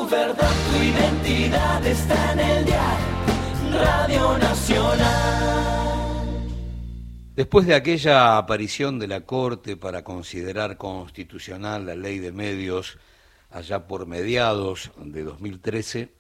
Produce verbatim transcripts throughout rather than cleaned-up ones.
verdad, tu identidad está en el dial, Radio Nacional. Después de aquella aparición de la Corte para considerar constitucional la ley de medios allá por mediados de dos mil trece,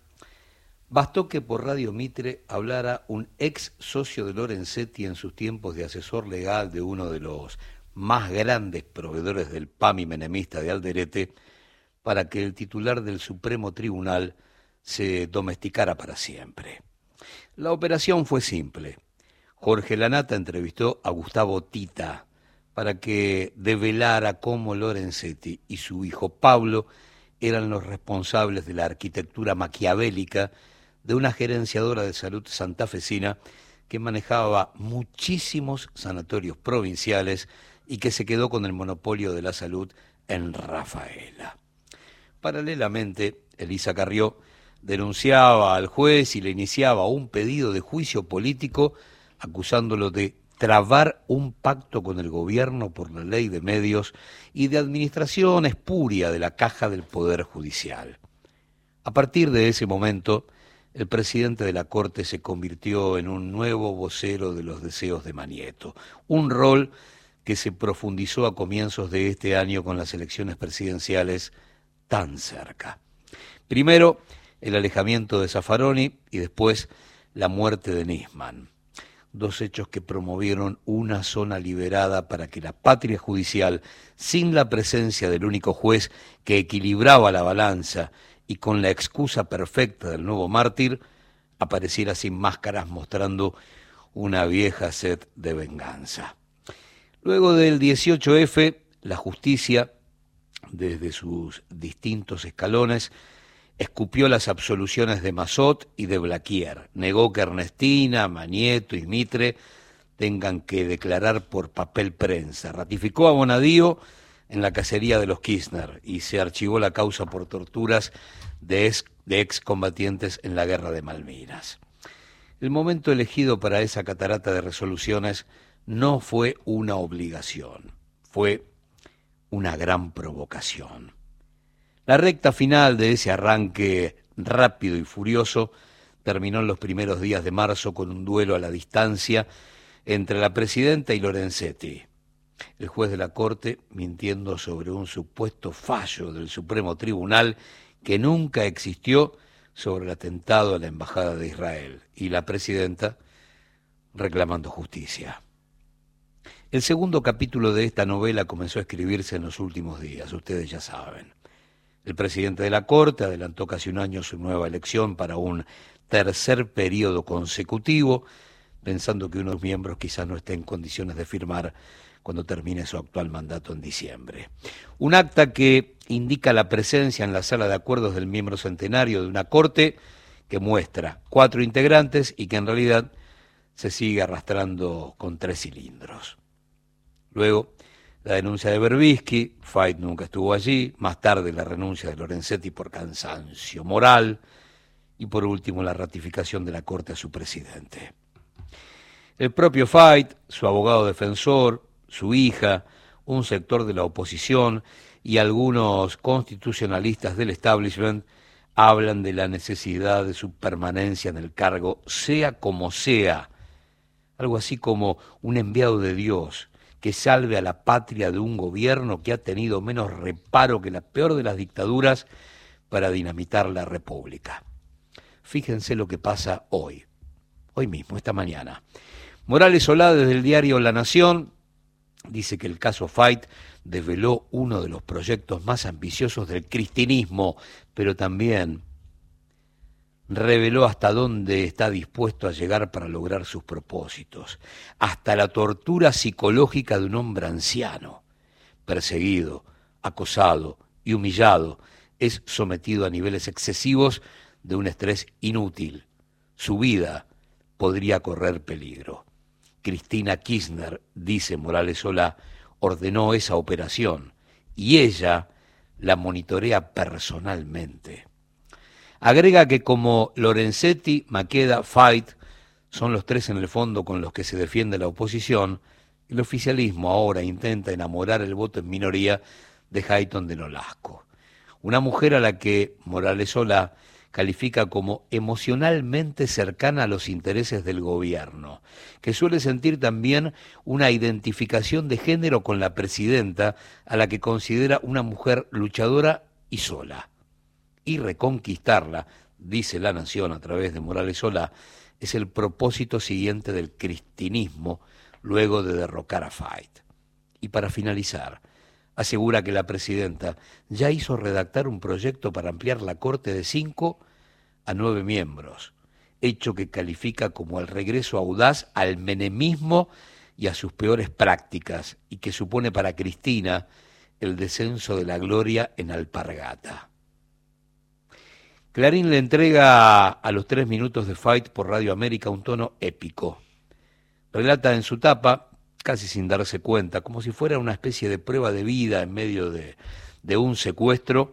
bastó que por Radio Mitre hablara un ex socio de Lorenzetti en sus tiempos de asesor legal de uno de los más grandes proveedores del P A M I menemista de Alderete, para que el titular del Supremo Tribunal se domesticara para siempre. La operación fue simple. Jorge Lanata entrevistó a Gustavo Tita para que develara cómo Lorenzetti y su hijo Pablo eran los responsables de la arquitectura maquiavélica de una gerenciadora de salud santafesina que manejaba muchísimos sanatorios provinciales y que se quedó con el monopolio de la salud en Rafaela. Paralelamente, Elisa Carrió denunciaba al juez y le iniciaba un pedido de juicio político acusándolo de trabar un pacto con el gobierno por la ley de medios y de administración espuria de la caja del Poder Judicial. A partir de ese momento, el presidente de la Corte se convirtió en un nuevo vocero de los deseos de Manieto, un rol que se profundizó a comienzos de este año con las elecciones presidenciales tan cerca. Primero, el alejamiento de Zaffaroni y después la muerte de Nisman. Dos hechos que promovieron una zona liberada para que la patria judicial, sin la presencia del único juez que equilibraba la balanza y con la excusa perfecta del nuevo mártir, apareciera sin máscaras mostrando una vieja sed de venganza. Luego del dieciocho efe, la justicia, desde sus distintos escalones, escupió las absoluciones de Massot y de Blaquier, negó que Ernestina, Manieto y Mitre tengan que declarar por papel prensa, ratificó a Bonadío en la cacería de los Kirchner y se archivó la causa por torturas de ex, de excombatientes en la guerra de Malvinas. El momento elegido para esa catarata de resoluciones no fue una obligación, fue una gran provocación. La recta final de ese arranque rápido y furioso terminó en los primeros días de marzo con un duelo a la distancia entre la presidenta y Lorenzetti. El juez de la Corte mintiendo sobre un supuesto fallo del Supremo Tribunal que nunca existió sobre el atentado a la Embajada de Israel, y la presidenta reclamando justicia. El segundo capítulo de esta novela comenzó a escribirse en los últimos días, ustedes ya saben. El presidente de la Corte adelantó casi un año su nueva elección para un tercer periodo consecutivo, pensando que uno de los miembros quizás no esté en condiciones de firmar cuando termine su actual mandato en diciembre. Un acta que indica la presencia en la sala de acuerdos del miembro centenario de una Corte que muestra cuatro integrantes y que en realidad se sigue arrastrando con tres cilindros. Luego, la denuncia de Berbisky, Fait nunca estuvo allí, más tarde la renuncia de Lorenzetti por cansancio moral y por último la ratificación de la Corte a su presidente. El propio Fait, su abogado defensor, su hija, un sector de la oposición y algunos constitucionalistas del establishment hablan de la necesidad de su permanencia en el cargo, sea como sea, algo así como un enviado de Dios que salve a la patria de un gobierno que ha tenido menos reparo que la peor de las dictaduras para dinamitar la República. Fíjense lo que pasa hoy, hoy mismo, esta mañana. Morales Solá, desde el diario La Nación, dice que el caso Fait desveló uno de los proyectos más ambiciosos del cristinismo, pero también reveló hasta dónde está dispuesto a llegar para lograr sus propósitos, hasta la tortura psicológica de un hombre anciano, perseguido, acosado y humillado, es sometido a niveles excesivos de un estrés inútil. Su vida podría correr peligro. Cristina Kirchner, dice Morales Solá, ordenó esa operación y ella la monitorea personalmente. Agrega que como Lorenzetti, Maqueda, Fait son los tres en el fondo con los que se defiende la oposición, el oficialismo ahora intenta enamorar el voto en minoría de Hayton de Nolasco. Una mujer a la que Morales Solá califica como emocionalmente cercana a los intereses del gobierno, que suele sentir también una identificación de género con la presidenta, a la que considera una mujer luchadora y sola. Y reconquistarla, dice La Nación a través de Morales Solá, es el propósito siguiente del cristinismo luego de derrocar a Fayt. Y para finalizar, asegura que la presidenta ya hizo redactar un proyecto para ampliar la Corte de cinco a nueve miembros, hecho que califica como el regreso audaz al menemismo y a sus peores prácticas, y que supone para Cristina el descenso de la gloria en alpargata. Clarín le entrega a los tres minutos de Fayt por Radio América un tono épico. Relata en su tapa, casi sin darse cuenta, como si fuera una especie de prueba de vida en medio de, de un secuestro,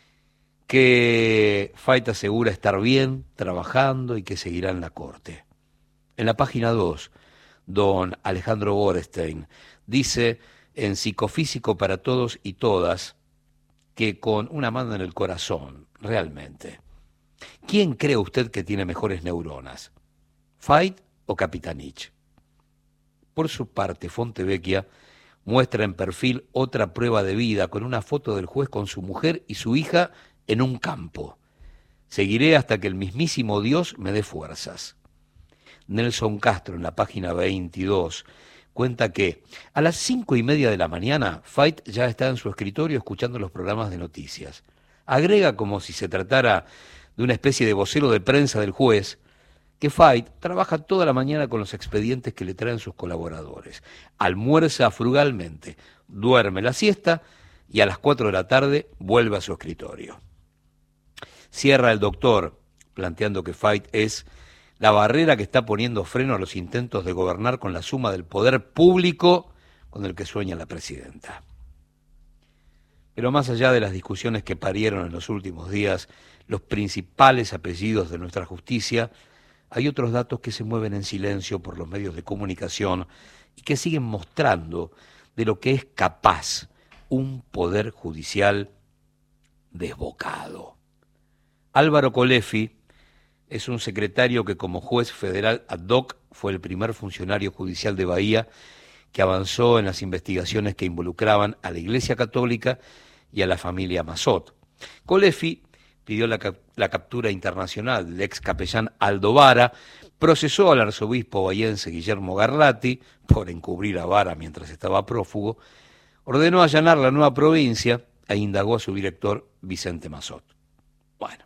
que Fayt asegura estar bien, trabajando y que seguirá en la corte. En la página dos, don Alejandro Borestein dice en Psicofísico para Todos y Todas que con una mano en el corazón, realmente, ¿quién cree usted que tiene mejores neuronas? ¿Fayt o Capitanich? Por su parte, Fontevecchia muestra en perfil otra prueba de vida con una foto del juez con su mujer y su hija en un campo. Seguiré hasta que el mismísimo Dios me dé fuerzas. Nelson Castro, en la página veintidós, cuenta que a las cinco y media de la mañana, Fayt ya está en su escritorio escuchando los programas de noticias. Agrega, como si se tratara de una especie de vocero de prensa del juez, que Fayt trabaja toda la mañana con los expedientes que le traen sus colaboradores. Almuerza frugalmente, duerme la siesta y a las cuatro de la tarde vuelve a su escritorio. Cierra el doctor planteando que Fayt es la barrera que está poniendo freno a los intentos de gobernar con la suma del poder público con el que sueña la presidenta. Pero más allá de las discusiones que parieron en los últimos días los principales apellidos de nuestra justicia, hay otros datos que se mueven en silencio por los medios de comunicación y que siguen mostrando de lo que es capaz un poder judicial desbocado. Álvaro Colefi es un secretario que como juez federal ad hoc fue el primer funcionario judicial de Bahía que avanzó en las investigaciones que involucraban a la Iglesia Católica y a la familia Massot. Colefi pidió la, cap la captura internacional del ex capellán Aldo Vara, procesó al arzobispo bahiense Guillermo Garlati por encubrir a Vara mientras estaba prófugo, ordenó allanar la nueva provincia e indagó a su director Vicente Massot. Bueno,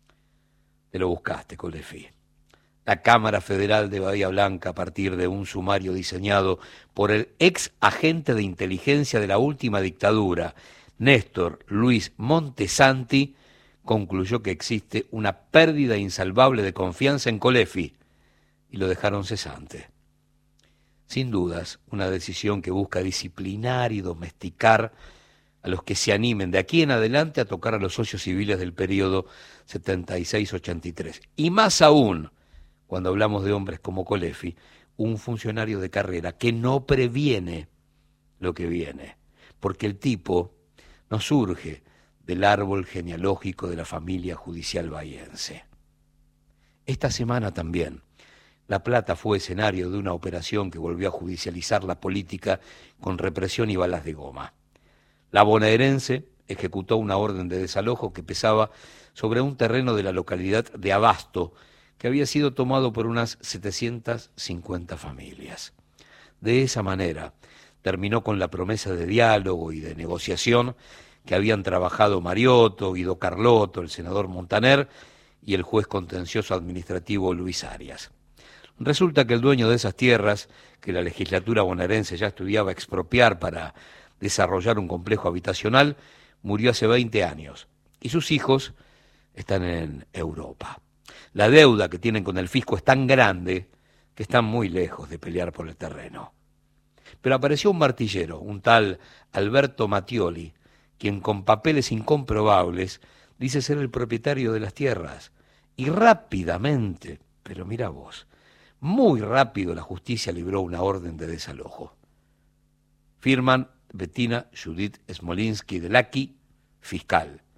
te lo buscaste, Colefi. La Cámara Federal de Bahía Blanca, a partir de un sumario diseñado por el ex agente de inteligencia de la última dictadura, Néstor Luis Montesanti, concluyó que existe una pérdida insalvable de confianza en Colefi y lo dejaron cesante. Sin dudas, una decisión que busca disciplinar y domesticar a los que se animen de aquí en adelante a tocar a los socios civiles del periodo setenta y seis ochenta y tres. Y más aún, cuando hablamos de hombres como Colefi, un funcionario de carrera que no previene lo que viene, porque el tipo no surge del árbol genealógico de la familia judicial bahiense. Esta semana también, La Plata fue escenario de una operación que volvió a judicializar la política con represión y balas de goma. La bonaerense ejecutó una orden de desalojo que pesaba sobre un terreno de la localidad de Abasto, que había sido tomado por unas setecientas cincuenta familias. De esa manera, terminó con la promesa de diálogo y de negociación que habían trabajado Mariotto, Guido Carlotto, el senador Montaner y el juez contencioso administrativo Luis Arias. Resulta que el dueño de esas tierras, que la legislatura bonaerense ya estudiaba expropiar para desarrollar un complejo habitacional, murió hace veinte años y sus hijos están en Europa. La deuda que tienen con el fisco es tan grande que están muy lejos de pelear por el terreno. Pero apareció un martillero, un tal Alberto Mattioli, quien con papeles incomprobables dice ser el propietario de las tierras. Y rápidamente, pero mira vos, muy rápido la justicia libró una orden de desalojo. Firman Bettina Judith Smolinski de Laki, fiscal,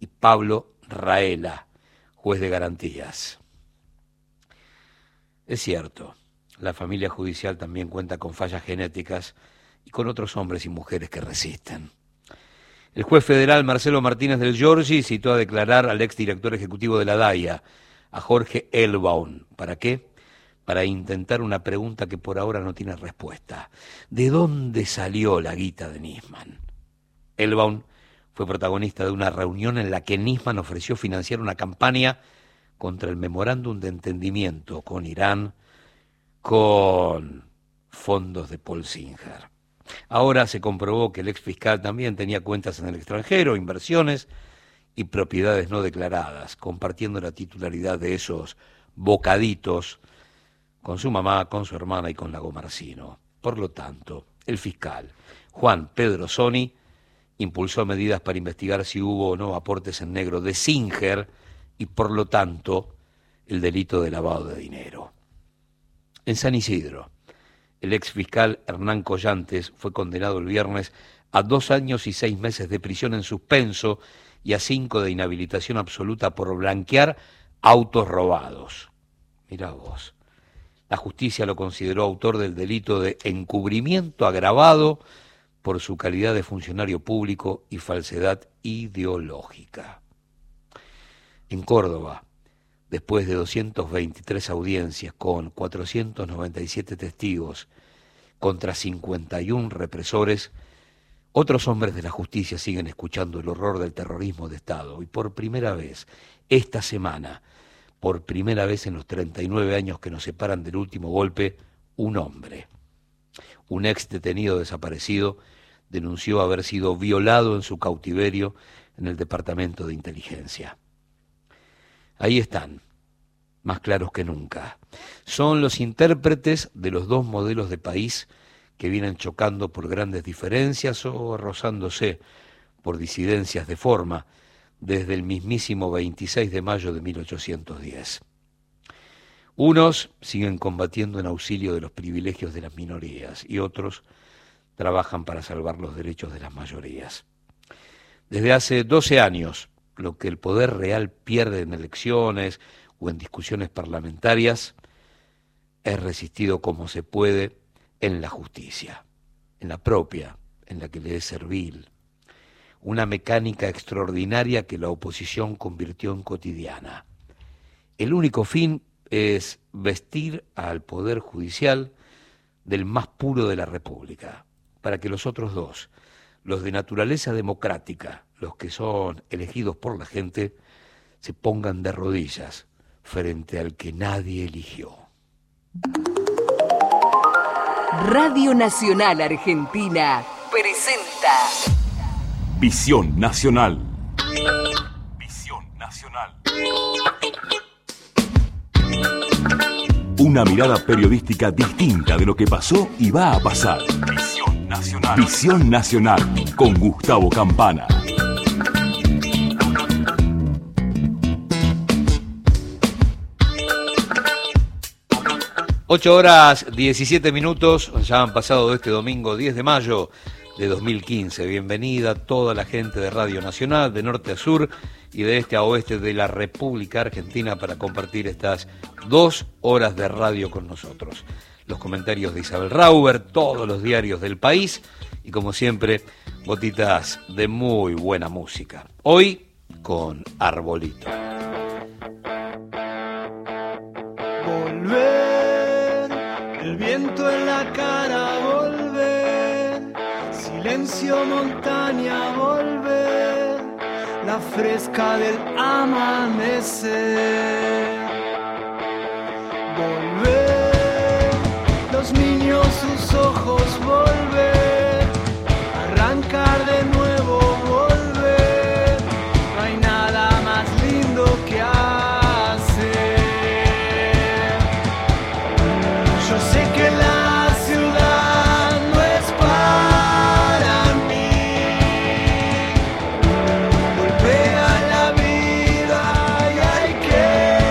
y Pablo Raela, juez de garantías. Es cierto, la familia judicial también cuenta con fallas genéticas y con otros hombres y mujeres que resisten. El juez federal Marcelo Martínez del Giorgi citó a declarar al exdirector ejecutivo de la DAIA, a Jorge Elbaum. ¿Para qué? Para intentar una pregunta que por ahora no tiene respuesta. ¿De dónde salió la guita de Nisman? Elbaum fue protagonista de una reunión en la que Nisman ofreció financiar una campaña contra el memorándum de entendimiento con Irán, con fondos de Paul Singer. Ahora se comprobó que el ex fiscal también tenía cuentas en el extranjero, inversiones y propiedades no declaradas, compartiendo la titularidad de esos bocaditos con su mamá, con su hermana y con Lago Marcino. Por lo tanto, el fiscal Juan Pedro Soni impulsó medidas para investigar si hubo o no aportes en negro de Singer y, por lo tanto, el delito de lavado de dinero. En San Isidro, el ex fiscal Hernán Collantes fue condenado el viernes a dos años y seis meses de prisión en suspenso y a cinco de inhabilitación absoluta por blanquear autos robados. Mirá vos. La justicia lo consideró autor del delito de encubrimiento agravado por su calidad de funcionario público y falsedad ideológica. En Córdoba, después de doscientas veintitrés audiencias con cuatrocientos noventa y siete testigos contra cincuenta y uno represores, otros hombres de la justicia siguen escuchando el horror del terrorismo de Estado. Y por primera vez, esta semana, por primera vez en los treinta y nueve años que nos separan del último golpe, un hombre, un ex detenido desaparecido, denunció haber sido violado en su cautiverio en el Departamento de Inteligencia. Ahí están, más claros que nunca. Son los intérpretes de los dos modelos de país que vienen chocando por grandes diferencias o rozándose por disidencias de forma desde el mismísimo veintiséis de mayo de mil ochocientos diez. Unos siguen combatiendo en auxilio de los privilegios de las minorías y otros trabajan para salvar los derechos de las mayorías. Desde hace doce años, lo que el poder real pierde en elecciones o en discusiones parlamentarias es resistido como se puede en la justicia, en la propia, en la que le es servil. Una mecánica extraordinaria que la oposición convirtió en cotidiana. El único fin es vestir al Poder Judicial del más puro de la República, para que los otros dos, los de naturaleza democrática, los que son elegidos por la gente, se pongan de rodillas frente al que nadie eligió. Radio Nacional Argentina presenta Visión Nacional. Visión Nacional. Una mirada periodística distinta de lo que pasó y va a pasar. Visión Nacional. Visión Nacional con Gustavo Campana. ocho horas diecisiete minutos, ya han pasado de este domingo diez de mayo de dos mil quince. Bienvenida a toda la gente de Radio Nacional, de norte a sur y de este a oeste de la República Argentina para compartir estas dos horas de radio con nosotros. Los comentarios de Isabel Rauber, todos los diarios del país y como siempre, gotitas de muy buena música. Hoy con Arbolito. Volver, el viento en la cara, volver, silencio montaña, volver, la fresca del amanecer. Volver, los niños sus ojos, volver, arrancar de nuevo, volver, no hay nada más lindo que hacer. Yo sé que la ciudad no es para mí, golpea la vida y hay que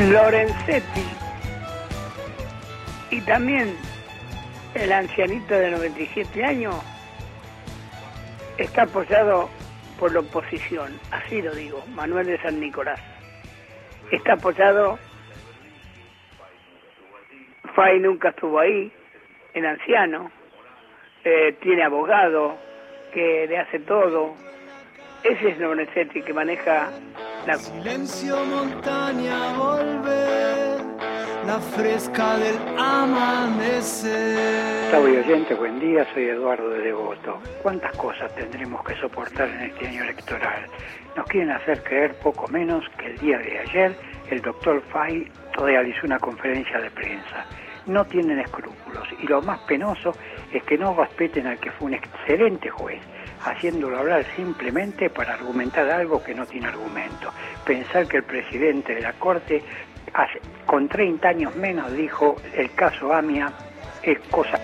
Lorenzetti y también el ancianito de noventa y siete años está apoyado por la oposición, así lo digo, Manuel de San Nicolás. Está apoyado, Fay nunca estuvo ahí, el anciano, eh, tiene abogado, que le hace todo. Ese es Lorenzetti que maneja la... Silencio, montaña, volver, la fresca del amanecer. Gustavo y oyente, buen día, soy Eduardo de Devoto. ¿Cuántas cosas tendremos que soportar en este año electoral? Nos quieren hacer creer poco menos que el día de ayer el doctor Fay realizó una conferencia de prensa. No tienen escrúpulos y lo más penoso es que no respeten al que fue un excelente juez, haciéndolo hablar simplemente para argumentar algo que no tiene argumento. Pensar que el presidente de la Corte hace, con treinta años menos dijo el caso Amia es cosa...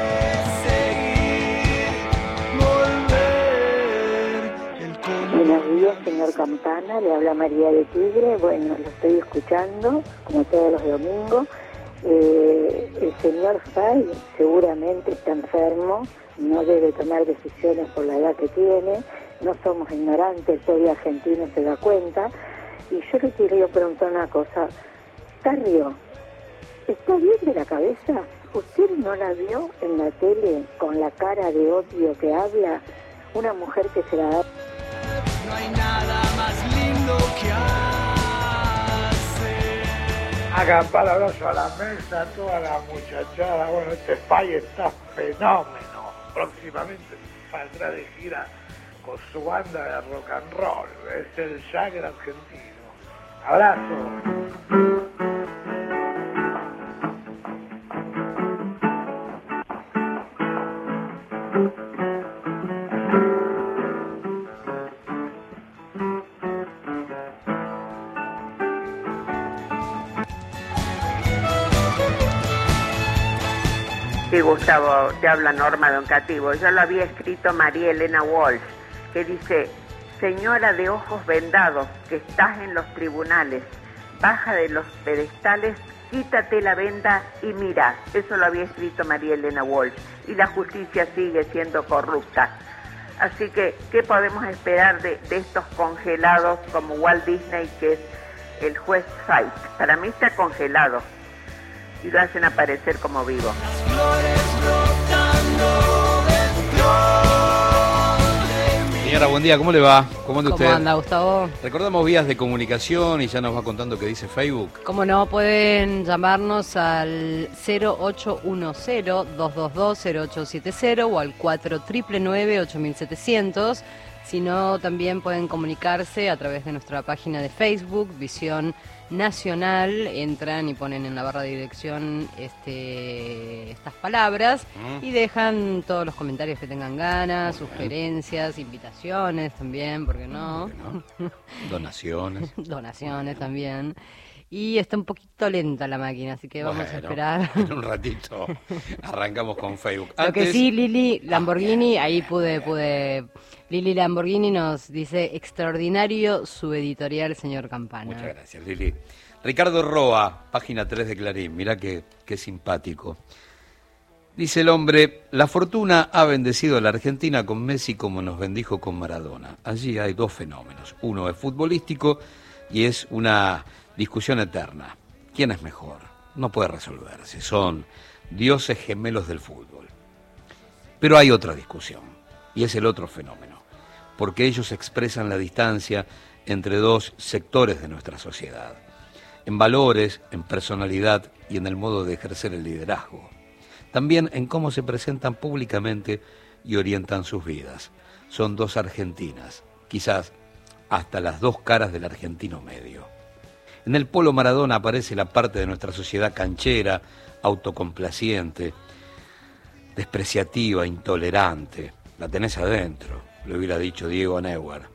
Buenos días, señor Campana, le habla María de Tigre. Bueno, lo estoy escuchando como todos los domingos. Eh, el señor Fay seguramente está enfermo, no debe tomar decisiones por la edad que tiene, no somos ignorantes, todo el argentino se da cuenta. Y yo le quería preguntar una cosa, Carrio, ¿está bien de la cabeza? ¿Usted no la vio en la tele con la cara de odio que habla? Una mujer que se la da... No hay nada más lindo que hacer. Hagan palabrazo a la mesa, toda la muchachada. Bueno, este Fay está fenómeno. Próximamente saldrá de gira con su banda de rock and roll. Es el Jagger argentino. Abrazo. Sí, Gustavo, te habla Norma Don Cativo. Yo lo había escrito María Elena Walsh, que dice: señora de ojos vendados, que estás en los tribunales, baja de los pedestales, quítate la venda y mira. Eso lo había escrito María Elena Walsh. Y la justicia sigue siendo corrupta. Así que, ¿qué podemos esperar de, de estos congelados como Walt Disney, que es el juez Fay? Para mí está congelado. Y lo hacen aparecer como vivo. Señora, buen día, ¿cómo le va? ¿Cómo anda usted? ¿Cómo anda, Gustavo? Recordamos vías de comunicación y ya nos va contando qué dice Facebook. Como no, pueden llamarnos al cero ocho uno cero, dos dos dos, cero ocho siete cero o al cuatro nueve nueve, ocho siete cero cero. Si no, también pueden comunicarse a través de nuestra página de Facebook, Visión Nacional. Entran y ponen en la barra de dirección este, estas palabras mm. y dejan todos los comentarios que tengan ganas, Muy sugerencias, bien. invitaciones también, ¿por qué no? ¿Por qué no? Donaciones. Donaciones también. Y está un poquito lenta la máquina, así que vamos bueno, a esperar. En un ratito arrancamos con Facebook. Lo Antes... que sí, Lili Lamborghini, ahí pude, pude... Lili Lamborghini nos dice: extraordinario su editorial, señor Campana. Muchas gracias, Lili. Ricardo Roa, página tres de Clarín, mirá qué, qué simpático. Dice el hombre: la fortuna ha bendecido a la Argentina con Messi como nos bendijo con Maradona. Allí hay dos fenómenos. Uno es futbolístico y es una discusión eterna. ¿Quién es mejor? No puede resolverse. Son dioses gemelos del fútbol. Pero hay otra discusión, y es el otro fenómeno, porque ellos expresan la distancia entre dos sectores de nuestra sociedad, en valores, en personalidad y en el modo de ejercer el liderazgo. También en cómo se presentan públicamente y orientan sus vidas. Son dos Argentinas, quizás hasta las dos caras del argentino medio. En el polo Maradona aparece la parte de nuestra sociedad canchera, autocomplaciente, despreciativa, intolerante. La tenés adentro, lo hubiera dicho Diego Neuer.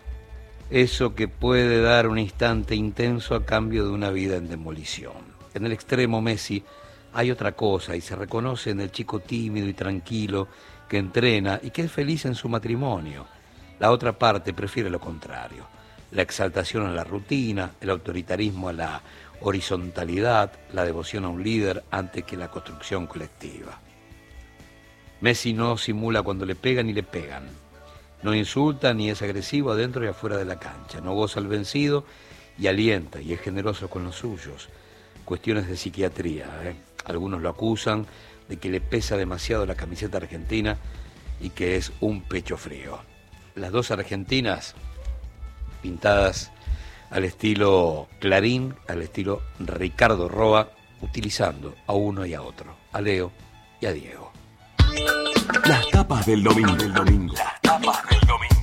Eso que puede dar un instante intenso a cambio de una vida en demolición. En el extremo Messi hay otra cosa y se reconoce en el chico tímido y tranquilo que entrena y que es feliz en su matrimonio. La otra parte prefiere lo contrario. La exaltación a la rutina, el autoritarismo a la horizontalidad, la devoción a un líder antes que la construcción colectiva. Messi no simula cuando le pegan y le pegan. No insulta ni es agresivo adentro y afuera de la cancha. No goza al vencido y alienta y es generoso con los suyos. Cuestiones de psiquiatría, ¿eh? Algunos lo acusan de que le pesa demasiado la camiseta argentina y que es un pecho frío. Las dos argentinas pintadas al estilo Clarín, al estilo Ricardo Roa, utilizando a uno y a otro, a Leo y a Diego. Las tapas del domingo. Del domingo. Las tapas del domingo.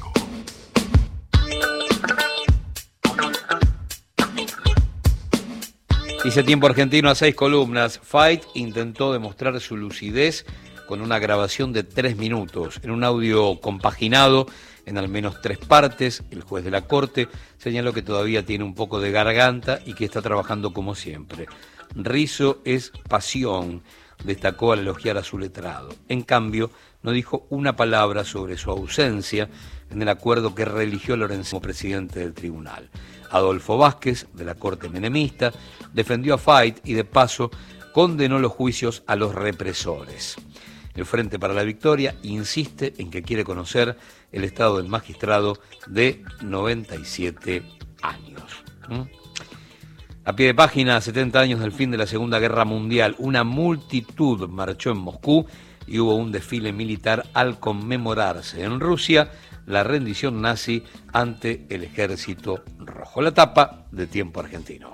Dice Tiempo Argentino a seis columnas. Fight intentó demostrar su lucidez con una grabación de tres minutos, en un audio compaginado en al menos tres partes. El juez de la Corte señaló que todavía tiene un poco de garganta y que está trabajando como siempre. Rizo es pasión, destacó al elogiar a su letrado. En cambio, no dijo una palabra sobre su ausencia en el acuerdo que religió Lorenzo como presidente del tribunal. Adolfo Vázquez, de la Corte menemista, defendió a Fight y de paso condenó los juicios a los represores. El Frente para la Victoria insiste en que quiere conocer el estado del magistrado de noventa y siete años. ¿Mm? A pie de página, setenta años del fin de la Segunda Guerra Mundial, una multitud marchó en Moscú y hubo un desfile militar al conmemorarse en Rusia la rendición nazi ante el Ejército Rojo. La tapa de Tiempo Argentino.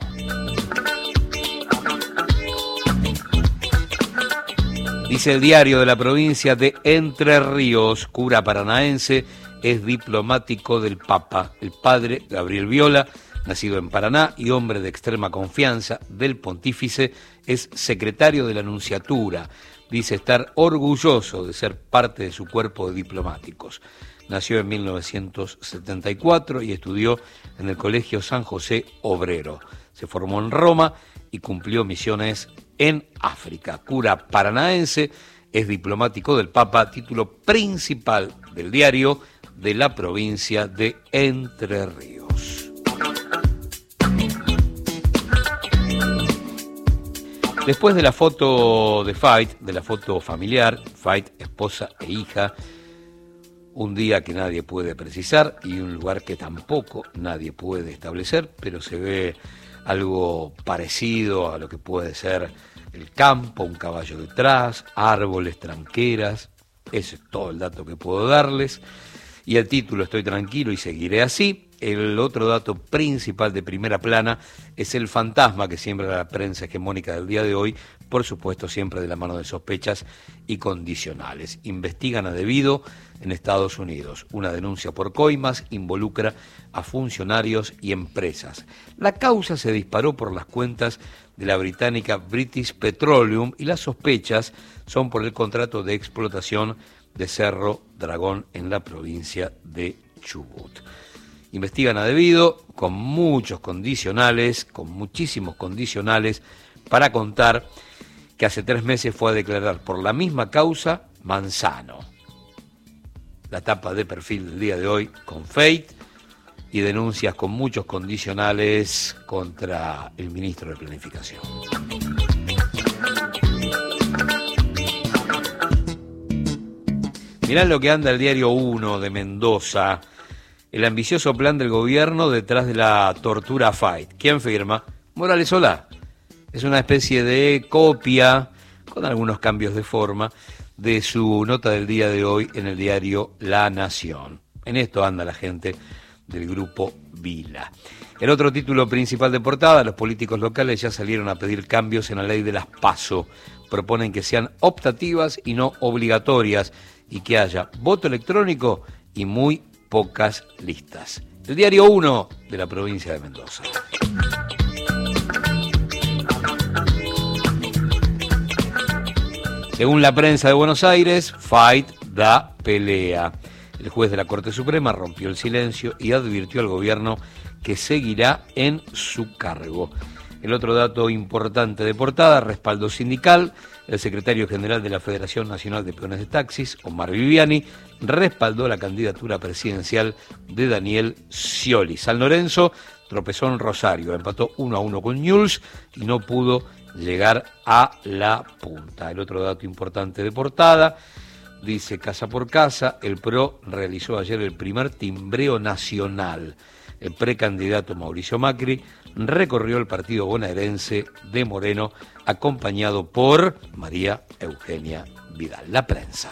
Dice el diario de la provincia de Entre Ríos, cura paranaense, es diplomático del Papa. El padre Gabriel Viola, nacido en Paraná y hombre de extrema confianza del pontífice, es secretario de la Nunciatura. Dice estar orgulloso de ser parte de su cuerpo de diplomáticos. Nació en mil novecientos setenta y cuatro y estudió en el Colegio San José Obrero. Se formó en Roma y cumplió misiones en África. Cura paranaense, es diplomático del Papa, título principal del diario de la provincia de Entre Ríos. Después de la foto de Fight, de la foto familiar, Fight, esposa e hija, un día que nadie puede precisar y un lugar que tampoco nadie puede establecer, pero se ve algo parecido a lo que puede ser el campo, un caballo detrás, árboles, tranqueras. Ese es todo el dato que puedo darles. Y el título, Estoy tranquilo y seguiré así. El otro dato principal de primera plana es el fantasma que siembra la prensa hegemónica del día de hoy, por supuesto siempre de la mano de sospechas y condicionales. Investigan a Debido en Estados Unidos. Una denuncia por coimas involucra a funcionarios y empresas. La causa se disparó por las cuentas de la británica British Petroleum y las sospechas son por el contrato de explotación de Cerro Dragón en la provincia de Chubut. Investigan a Debido con muchos condicionales, con muchísimos condicionales, para contar que hace tres meses fue a declarar por la misma causa Manzano. La tapa de perfil del día de hoy con Fate y denuncias con muchos condicionales contra el ministro de Planificación. Mirá lo que anda el diario uno de Mendoza. El ambicioso plan del gobierno detrás de la tortura Fight. ¿Quién firma? Morales Solá. Es una especie de copia, con algunos cambios de forma, de su nota del día de hoy en el diario La Nación. En esto anda la gente del grupo Vila. El otro título principal de portada, los políticos locales ya salieron a pedir cambios en la ley de las PASO. Proponen que sean optativas y no obligatorias y que haya voto electrónico y muy pocas listas. El diario uno de la provincia de Mendoza. Según la prensa de Buenos Aires, Fight da pelea. El juez de la Corte Suprema rompió el silencio y advirtió al gobierno que seguirá en su cargo. El otro dato importante de portada, respaldo sindical. El secretario general de la Federación Nacional de Peones de Taxis, Omar Viviani, respaldó la candidatura presidencial de Daniel Scioli. San Lorenzo tropezó en Rosario, empató uno a uno con Newell's y no pudo llegar a la punta. El otro dato importante de portada, dice Casa por Casa, el P R O realizó ayer el primer timbreo nacional. El precandidato Mauricio Macri recorrió el partido bonaerense de Moreno, acompañado por María Eugenia Vidal. La prensa.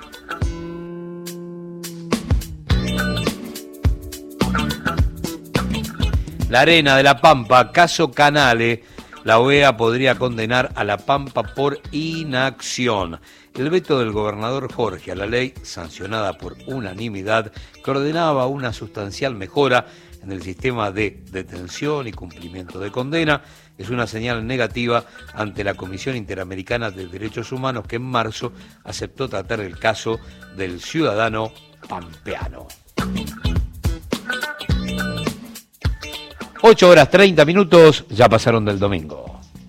La Arena de La Pampa, caso Canale. La O E A podría condenar a La Pampa por inacción. El veto del gobernador Jorge a la ley, sancionada por unanimidad, que ordenaba una sustancial mejora en el sistema de detención y cumplimiento de condena, es una señal negativa ante la Comisión Interamericana de Derechos Humanos, que en marzo aceptó tratar el caso del ciudadano pampeano. ocho horas treinta minutos, ya pasaron del domingo.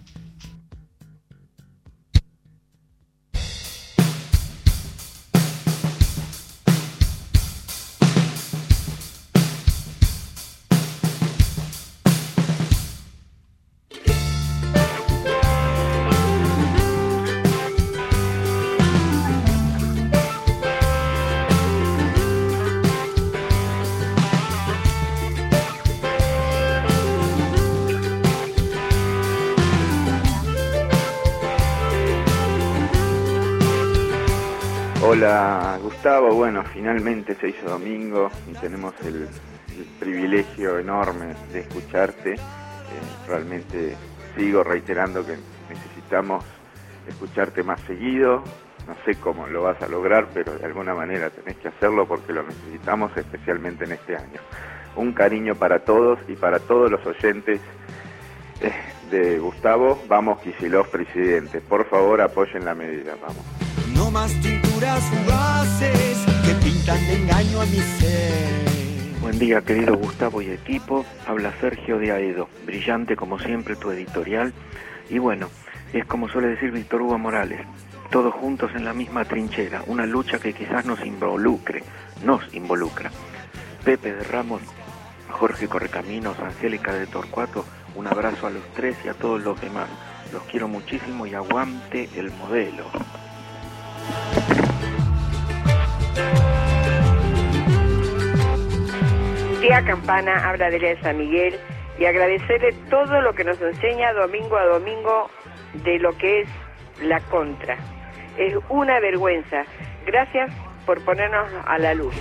Hola Gustavo, bueno, finalmente se hizo domingo y tenemos el, el privilegio enorme de escucharte. Eh, realmente sigo reiterando que necesitamos escucharte más seguido. No sé cómo lo vas a lograr, pero de alguna manera tenés que hacerlo porque lo necesitamos, especialmente en este año. Un cariño para todos y para todos los oyentes eh, de Gustavo. Vamos, Kicillof, presidente. Por favor, apoyen la medida, vamos. No más tinturas fugaces que pintan de engaño a mi ser. Buen día, querido Gustavo y equipo. Habla Sergio de Aedo. Brillante como siempre tu editorial. Y bueno, es como suele decir Víctor Hugo Morales, todos juntos en la misma trinchera. Una lucha que quizás nos involucre, nos involucra. Pepe de Ramos, Jorge Correcaminos, Angélica de Torcuato, un abrazo a los tres y a todos los demás. Los quiero muchísimo y aguante el modelo. Tía Campana, habla de de San Miguel, y agradecerle todo lo que nos enseña domingo a domingo de lo que es la contra. Es una vergüenza. Gracias por ponernos a la luz.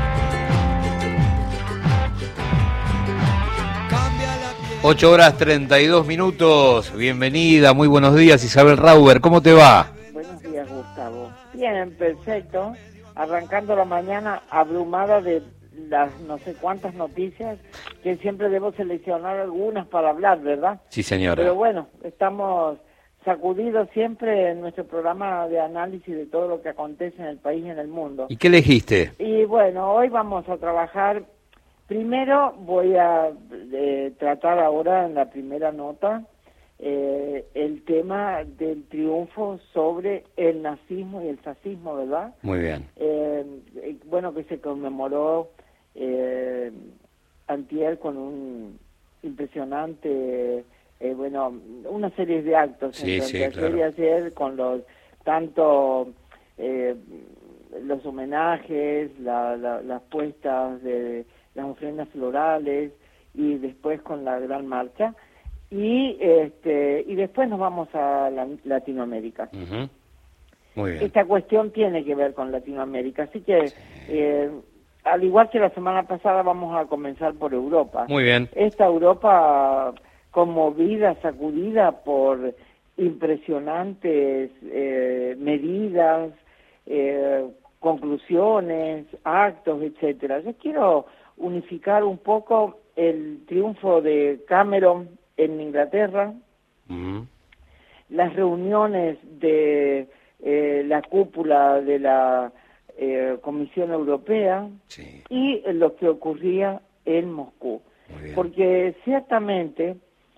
ocho horas treinta y dos minutos. Bienvenida, muy buenos días, Isabel Rauber. ¿Cómo te va? Buenos días, Gustavo. Bien, perfecto. Arrancando la mañana abrumada de las no sé cuántas noticias, que siempre debo seleccionar algunas para hablar, ¿verdad? Sí, señora. Pero bueno, estamos sacudidos siempre en nuestro programa de análisis de todo lo que acontece en el país y en el mundo. ¿Y qué elegiste? Y bueno, hoy vamos a trabajar. Primero voy a eh, tratar ahora en la primera nota eh, el tema del triunfo sobre el nazismo y el fascismo, ¿verdad? Muy bien. Eh, bueno, que se conmemoró eh, antier con un impresionante, eh, bueno, una serie de actos sí, entre sí, ayer claro. y ayer, con los tanto eh, los homenajes, la, la, las puestas de las ofrendas florales y después con la gran marcha y este y después nos vamos a la, Latinoamérica. Uh-huh. Muy bien. Esta cuestión tiene que ver con Latinoamérica, así que sí. eh, al igual que la semana pasada vamos a comenzar por Europa. Muy bien. Esta Europa conmovida, sacudida por impresionantes eh, medidas, eh, conclusiones, actos, etcétera. Yo quiero unificar un poco el triunfo de Cameron en Inglaterra, uh-huh. las reuniones de eh, la cúpula de la eh, Comisión Europea sí. y lo que ocurría en Moscú. Porque ciertamente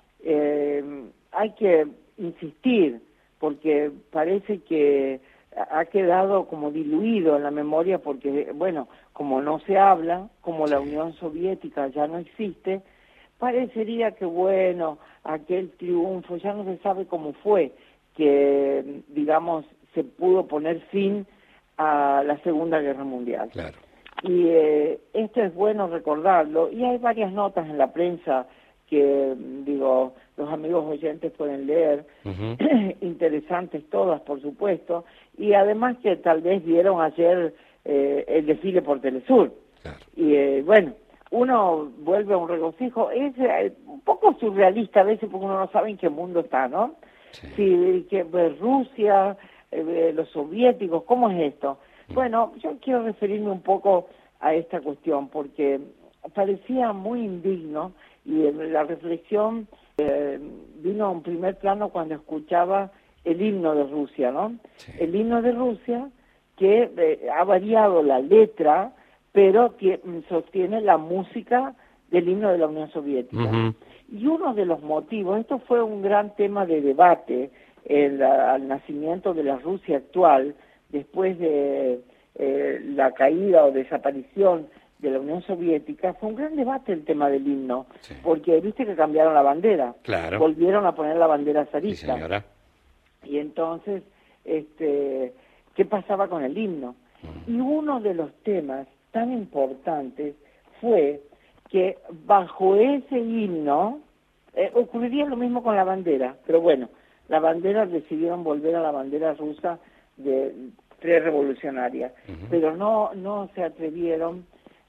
eh, hay que insistir, porque parece que ha quedado como diluido en la memoria, porque, bueno, como no se habla, como la Unión Soviética ya no existe, parecería que, bueno, aquel triunfo, ya no se sabe cómo fue, que, digamos, se pudo poner fin a la Segunda Guerra Mundial. Claro. Y eh, esto es bueno recordarlo, y hay varias notas en la prensa que, digo, los amigos oyentes pueden leer, Uh-huh. interesantes todas, por supuesto, y además que tal vez vieron ayer eh, el desfile por Telesur. Claro. Y eh, bueno, uno vuelve a un regocijo, es eh, un poco surrealista a veces porque uno no sabe en qué mundo está, ¿no? Sí. Si que eh, Rusia, eh, los soviéticos, ¿cómo es esto? Mm. Bueno, yo quiero referirme un poco a esta cuestión porque parecía muy indigno y eh, la reflexión eh, vino a un primer plano cuando escuchaba el himno de Rusia, ¿no? Sí. El himno de Rusia que eh, ha variado la letra, pero que sostiene la música del himno de la Unión Soviética. Uh-huh. Y uno de los motivos, esto fue un gran tema de debate el, al nacimiento de la Rusia actual, después de eh, la caída o desaparición de la Unión Soviética, fue un gran debate el tema del himno, sí. Porque viste que cambiaron la bandera, claro. Volvieron a poner la bandera zarista. Sí, señora. Y entonces, este, ¿qué pasaba con el himno? Uh-huh. Y uno de los temas tan importantes fue que bajo ese himno, eh, ocurriría lo mismo con la bandera, pero bueno, la bandera decidieron volver a la bandera rusa de pre-revolucionaria, uh-huh. Pero no, no se atrevieron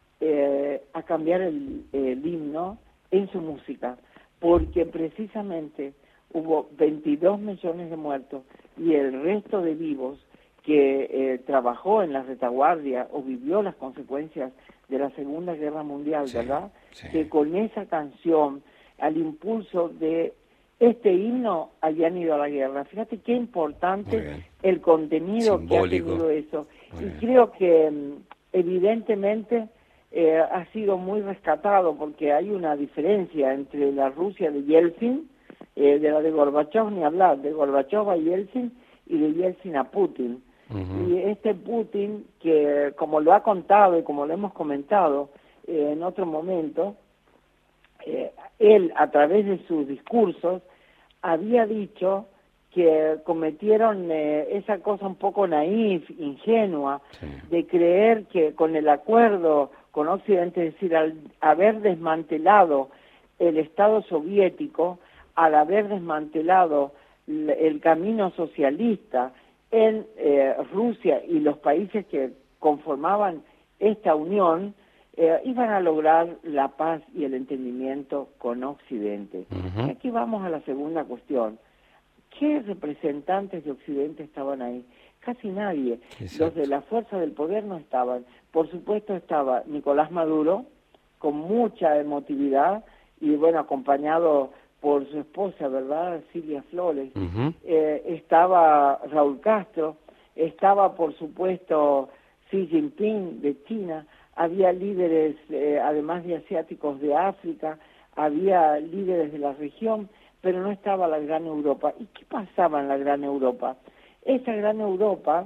eh, a cambiar el, el himno en su música, porque precisamente hubo veintidós millones de muertos y el resto de vivos que eh, trabajó en la retaguardia o vivió las consecuencias de la Segunda Guerra Mundial, sí, ¿verdad? Sí. Que con esa canción, al impulso de este himno, habían ido a la guerra. Fíjate qué importante el contenido simbólico que ha tenido eso. Muy y bien. Creo que evidentemente eh, ha sido muy rescatado porque hay una diferencia entre la Rusia de Yeltsin, eh, de la de Gorbachev, ni hablar, de Gorbachev a Yeltsin y de Yeltsin a Putin. Uh-huh. Y este Putin, que como lo ha contado y como lo hemos comentado eh, en otro momento, eh, él a través de sus discursos había dicho que cometieron eh, esa cosa un poco naif, ingenua, sí. De creer que con el acuerdo con Occidente, es decir, al haber desmantelado el Estado soviético, al haber desmantelado el camino socialista en eh, Rusia y los países que conformaban esta unión, eh, iban a lograr la paz y el entendimiento con Occidente. Uh-huh. Y aquí vamos a la segunda cuestión. ¿Qué representantes de Occidente estaban ahí? Casi nadie. Exacto. Los de la fuerza del poder no estaban. Por supuesto estaba Nicolás Maduro, con mucha emotividad, y bueno, acompañado por su esposa, ¿verdad?, Silvia Flores. Uh-huh. Eh, estaba Raúl Castro, estaba, por supuesto, Xi Jinping de China, había líderes, eh, además de asiáticos, de África, había líderes de la región, pero no estaba la gran Europa. ¿Y qué pasaba en la gran Europa? Esa gran Europa,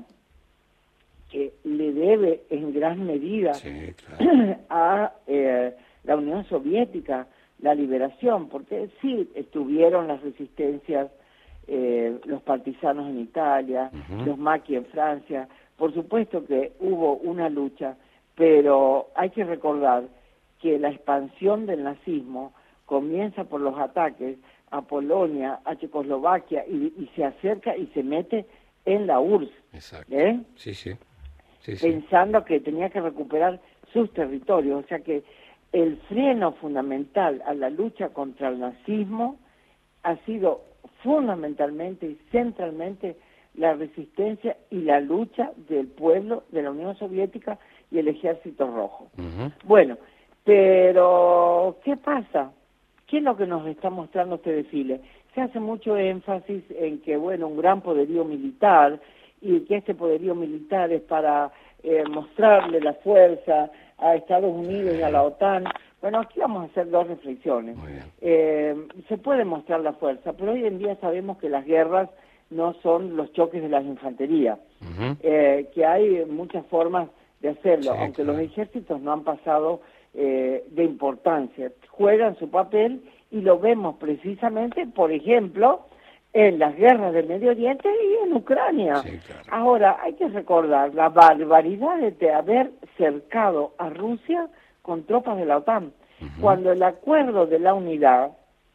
que le debe en gran medida sí, claro. a eh, la Unión Soviética, la liberación, porque sí estuvieron las resistencias, eh, los partisanos en Italia, uh-huh. los maquis en Francia, por supuesto que hubo una lucha, pero hay que recordar que la expansión del nazismo comienza por los ataques a Polonia, a Checoslovaquia, y, y se acerca y se mete en la U R S S, exacto. ¿eh? Sí, sí. Sí, sí. Pensando que tenía que recuperar sus territorios, o sea que el freno fundamental a la lucha contra el nazismo ha sido fundamentalmente y centralmente la resistencia y la lucha del pueblo de la Unión Soviética y el Ejército Rojo. Uh-huh. Bueno, pero ¿qué pasa? ¿Qué es lo que nos está mostrando este desfile? Se hace mucho énfasis en que, bueno, un gran poderío militar y que este poderío militar es para eh, mostrarle la fuerza a Estados Unidos y a la OTAN. Bueno, aquí vamos a hacer dos reflexiones. Eh, se puede mostrar la fuerza, pero hoy en día sabemos que las guerras no son los choques de la infantería, uh-huh. eh, que hay muchas formas de hacerlo, sí, aunque claro. los ejércitos no han pasado eh, de importancia, juegan su papel y lo vemos precisamente, por ejemplo, en las guerras del Medio Oriente y en Ucrania. Sí, claro. Ahora, hay que recordar la barbaridad de haber cercado a Rusia con tropas de la OTAN. Uh-huh. Cuando el acuerdo de la unidad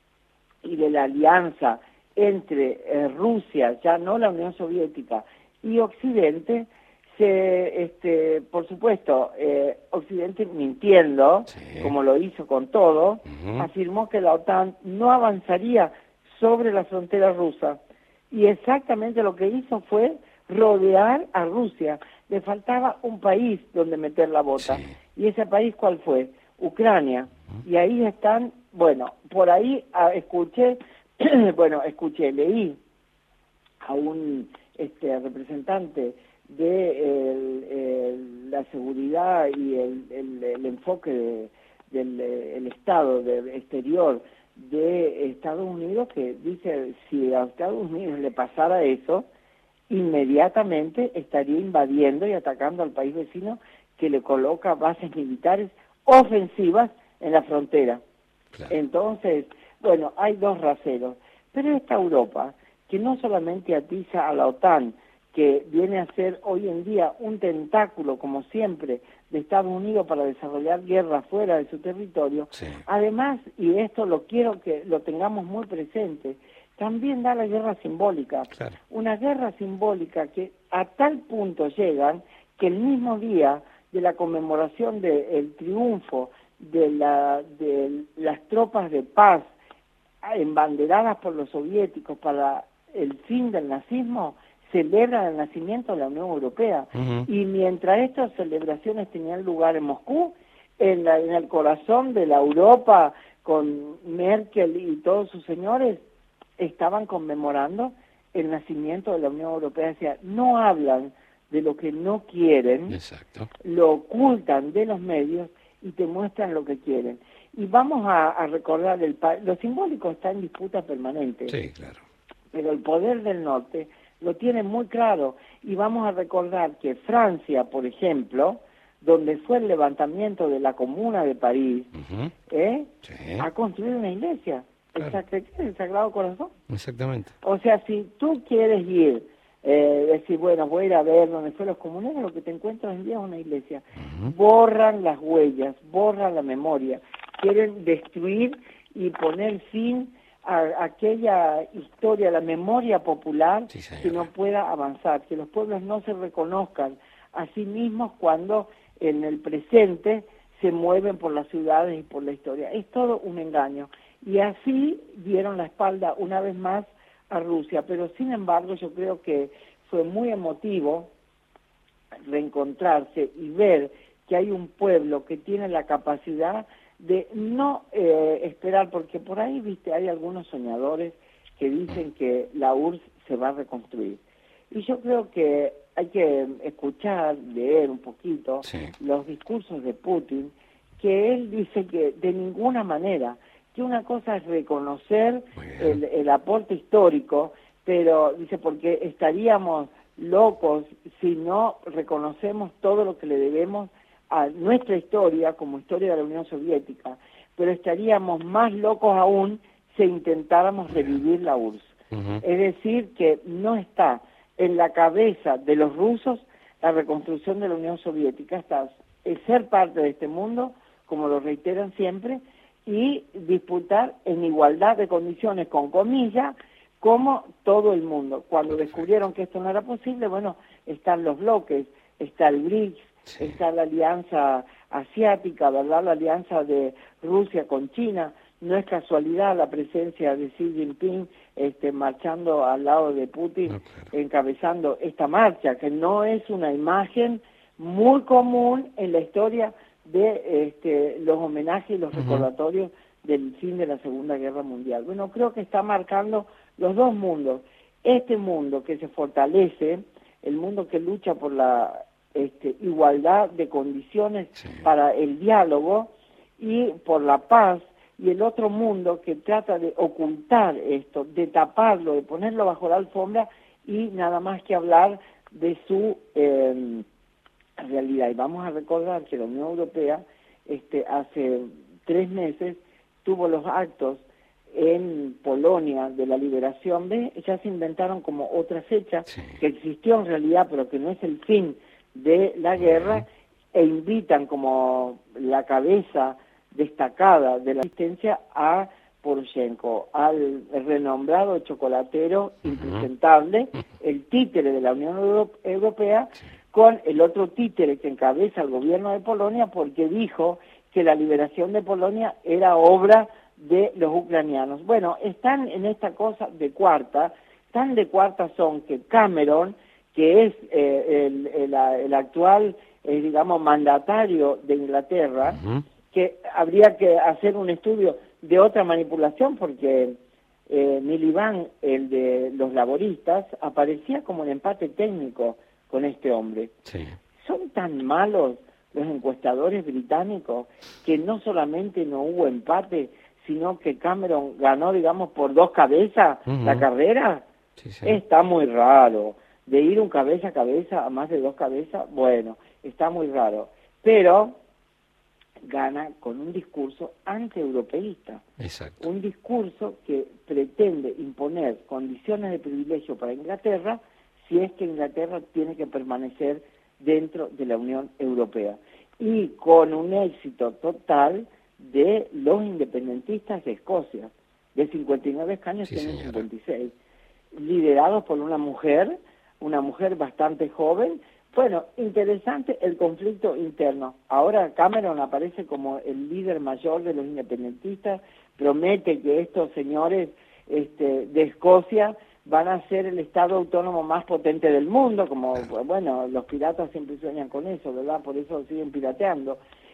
y de la alianza entre eh, Rusia, ya no la Unión Soviética, y Occidente, se, este, por supuesto, eh, Occidente mintiendo, sí. como lo hizo con todo, uh-huh. afirmó que la OTAN no avanzaría sobre la frontera rusa, y exactamente lo que hizo fue rodear a Rusia. Le faltaba un país donde meter la bota, sí. y ese país, ¿cuál fue? Ucrania, uh-huh. y ahí están, bueno, por ahí a, escuché, bueno, escuché, leí a un este representante de el, el, la seguridad y el, el, el enfoque de, del el Estado del exterior de Estados Unidos, que dice, si a Estados Unidos le pasara eso, inmediatamente estaría invadiendo y atacando al país vecino que le coloca bases militares ofensivas en la frontera. Claro. Entonces, bueno, hay dos raseros, pero esta Europa, que no solamente atiza a la OTAN, que viene a ser hoy en día un tentáculo, como siempre, de Estados Unidos para desarrollar guerra fuera de su territorio, sí. además, y esto lo quiero que lo tengamos muy presente, también da la guerra simbólica. Claro. Una guerra simbólica que a tal punto llegan que el mismo día de la conmemoración del triunfo de, la, de las tropas de paz embanderadas por los soviéticos para el fin del nazismo, celebran el nacimiento de la Unión Europea. Uh-huh. Y mientras estas celebraciones tenían lugar en Moscú, en, la, en el corazón de la Europa, con Merkel y todos sus señores, estaban conmemorando el nacimiento de la Unión Europea. O sea, no hablan de lo que no quieren, exacto. lo ocultan de los medios y te muestran lo que quieren. Y vamos a, a recordar, el lo simbólico está en disputa permanente. Sí, claro. Pero el poder del norte lo tiene muy claro, y vamos a recordar que Francia, por ejemplo, donde fue el levantamiento de la Comuna de París, uh-huh. ¿eh? sí. ha construido una iglesia, claro. el, Sacré, el Sagrado Corazón. Exactamente. O sea, si tú quieres ir, eh, decir, bueno, voy a ir a ver dónde fue los comuneros, lo que te encuentras en día es una iglesia. Uh-huh. Borran las huellas, borran la memoria, quieren destruir y poner fin a aquella historia, la memoria popular, sí, que no pueda avanzar, que los pueblos no se reconozcan a sí mismos cuando en el presente se mueven por las ciudades y por la historia. Es todo un engaño. Y así dieron la espalda una vez más a Rusia, pero sin embargo yo creo que fue muy emotivo reencontrarse y ver que hay un pueblo que tiene la capacidad de no eh, esperar, porque por ahí, viste, hay algunos soñadores que dicen que la U R S S se va a reconstruir. Y yo creo que hay que escuchar, leer un poquito sí. los discursos de Putin, que él dice que de ninguna manera, que una cosa es reconocer el, el aporte histórico, pero dice, porque estaríamos locos si no reconocemos todo lo que le debemos a nuestra historia como historia de la Unión Soviética, pero estaríamos más locos aún si intentáramos revivir la U R S S. Uh-huh. Es decir, que no está en la cabeza de los rusos la reconstrucción de la Unión Soviética, está es ser parte de este mundo, como lo reiteran siempre, y disputar en igualdad de condiciones, con comillas, como todo el mundo. Cuando descubrieron que esto no era posible, bueno, están los bloques, está el BRICS, sí. está la alianza asiática, ¿verdad? La alianza de Rusia con China. No es casualidad la presencia de Xi Jinping este, marchando al lado de Putin, no, claro. encabezando esta marcha, que no es una imagen muy común en la historia de este, los homenajes y los uh-huh. recordatorios del fin de la Segunda Guerra Mundial. Bueno, creo que está marcando los dos mundos. Este mundo que se fortalece, el mundo que lucha por la este, igualdad de condiciones sí. para el diálogo y por la paz, y el otro mundo que trata de ocultar esto, de taparlo, de ponerlo bajo la alfombra y nada más que hablar de su eh, realidad. Y vamos a recordar que la Unión Europea este, hace tres meses tuvo los actos en Polonia de la liberación, ¿ves? Ya se inventaron como otra fecha sí. que existió en realidad, pero que no es el fin de la guerra, uh-huh. e invitan como la cabeza destacada de la resistencia a Poroshenko, al renombrado chocolatero uh-huh. impresentable, el títere de la Unión Euro- Europea, sí. con el otro títere que encabeza el gobierno de Polonia, porque dijo que la liberación de Polonia era obra de los ucranianos. Bueno, están en esta cosa de cuarta, tan de cuarta son que Cameron, que es eh, el, el, el actual, eh, digamos, mandatario de Inglaterra, uh-huh. que habría que hacer un estudio de otra manipulación, porque eh, Miliband, el de los laboristas, aparecía como un empate técnico con este hombre. Sí. Son tan malos los encuestadores británicos que no solamente no hubo empate, sino que Cameron ganó, digamos, por dos cabezas uh-huh. la carrera. Sí, sí. Está muy raro. De ir un cabeza a cabeza a más de dos cabezas, bueno, está muy raro. Pero gana con un discurso antieuropeísta. Exacto. Un discurso que pretende imponer condiciones de privilegio para Inglaterra si es que Inglaterra tiene que permanecer dentro de la Unión Europea. Y con un éxito total de los independentistas de Escocia, de cincuenta y nueve escaños sí, tienen señora. cincuenta y seis, liderados por una mujer, una mujer bastante joven. Bueno, interesante el conflicto interno. Ahora Cameron aparece como el líder mayor de los independentistas, promete que estos señores este, de Escocia van a ser el Estado autónomo más potente del mundo, como, bueno, los piratas siempre sueñan con eso, ¿verdad? Por eso siguen pirateando.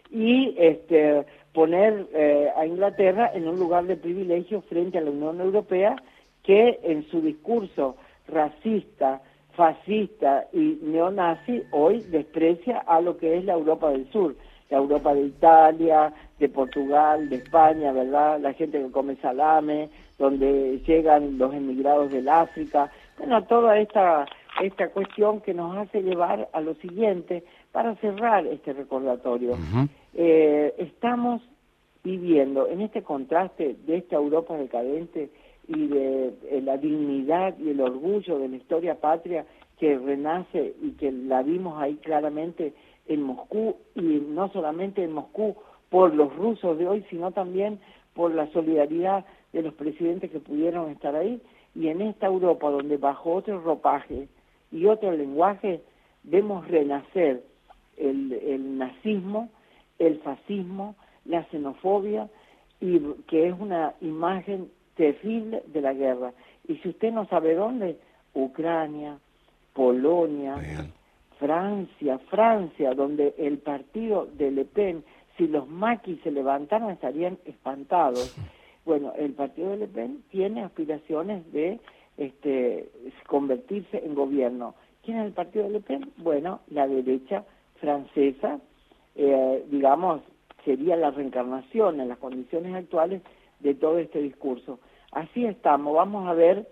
Y este, poner eh, a Inglaterra en un lugar de privilegio frente a la Unión Europea, que en su discurso racista, fascista y neonazi hoy desprecia a lo que es la Europa del Sur, la Europa de Italia, de Portugal, de España, ¿verdad? La gente que come salame, donde llegan los emigrados del África. Bueno, toda esta esta cuestión que nos hace llevar a lo siguiente, para cerrar este recordatorio. Uh-huh. Eh, estamos viviendo en este contraste de esta Europa decadente y de eh, la dignidad y el orgullo de la historia patria que renace y que la vimos ahí claramente en Moscú, y no solamente en Moscú por los rusos de hoy, sino también por la solidaridad de los presidentes que pudieron estar ahí, y en esta Europa donde bajo otro ropaje y otro lenguaje vemos renacer el, el nazismo, el fascismo, la xenofobia, y que es una imagen terrible de la guerra. Y si usted no sabe dónde, Ucrania, Polonia, Bien. Francia, Francia, donde el partido de Le Pen, si los maquis se levantaran estarían espantados. Bueno, el partido de Le Pen tiene aspiraciones de este, convertirse en gobierno. ¿Quién es el partido de Le Pen? Bueno, la derecha francesa, eh, digamos, sería la reencarnación en las condiciones actuales de todo este discurso. Así estamos. Vamos a ver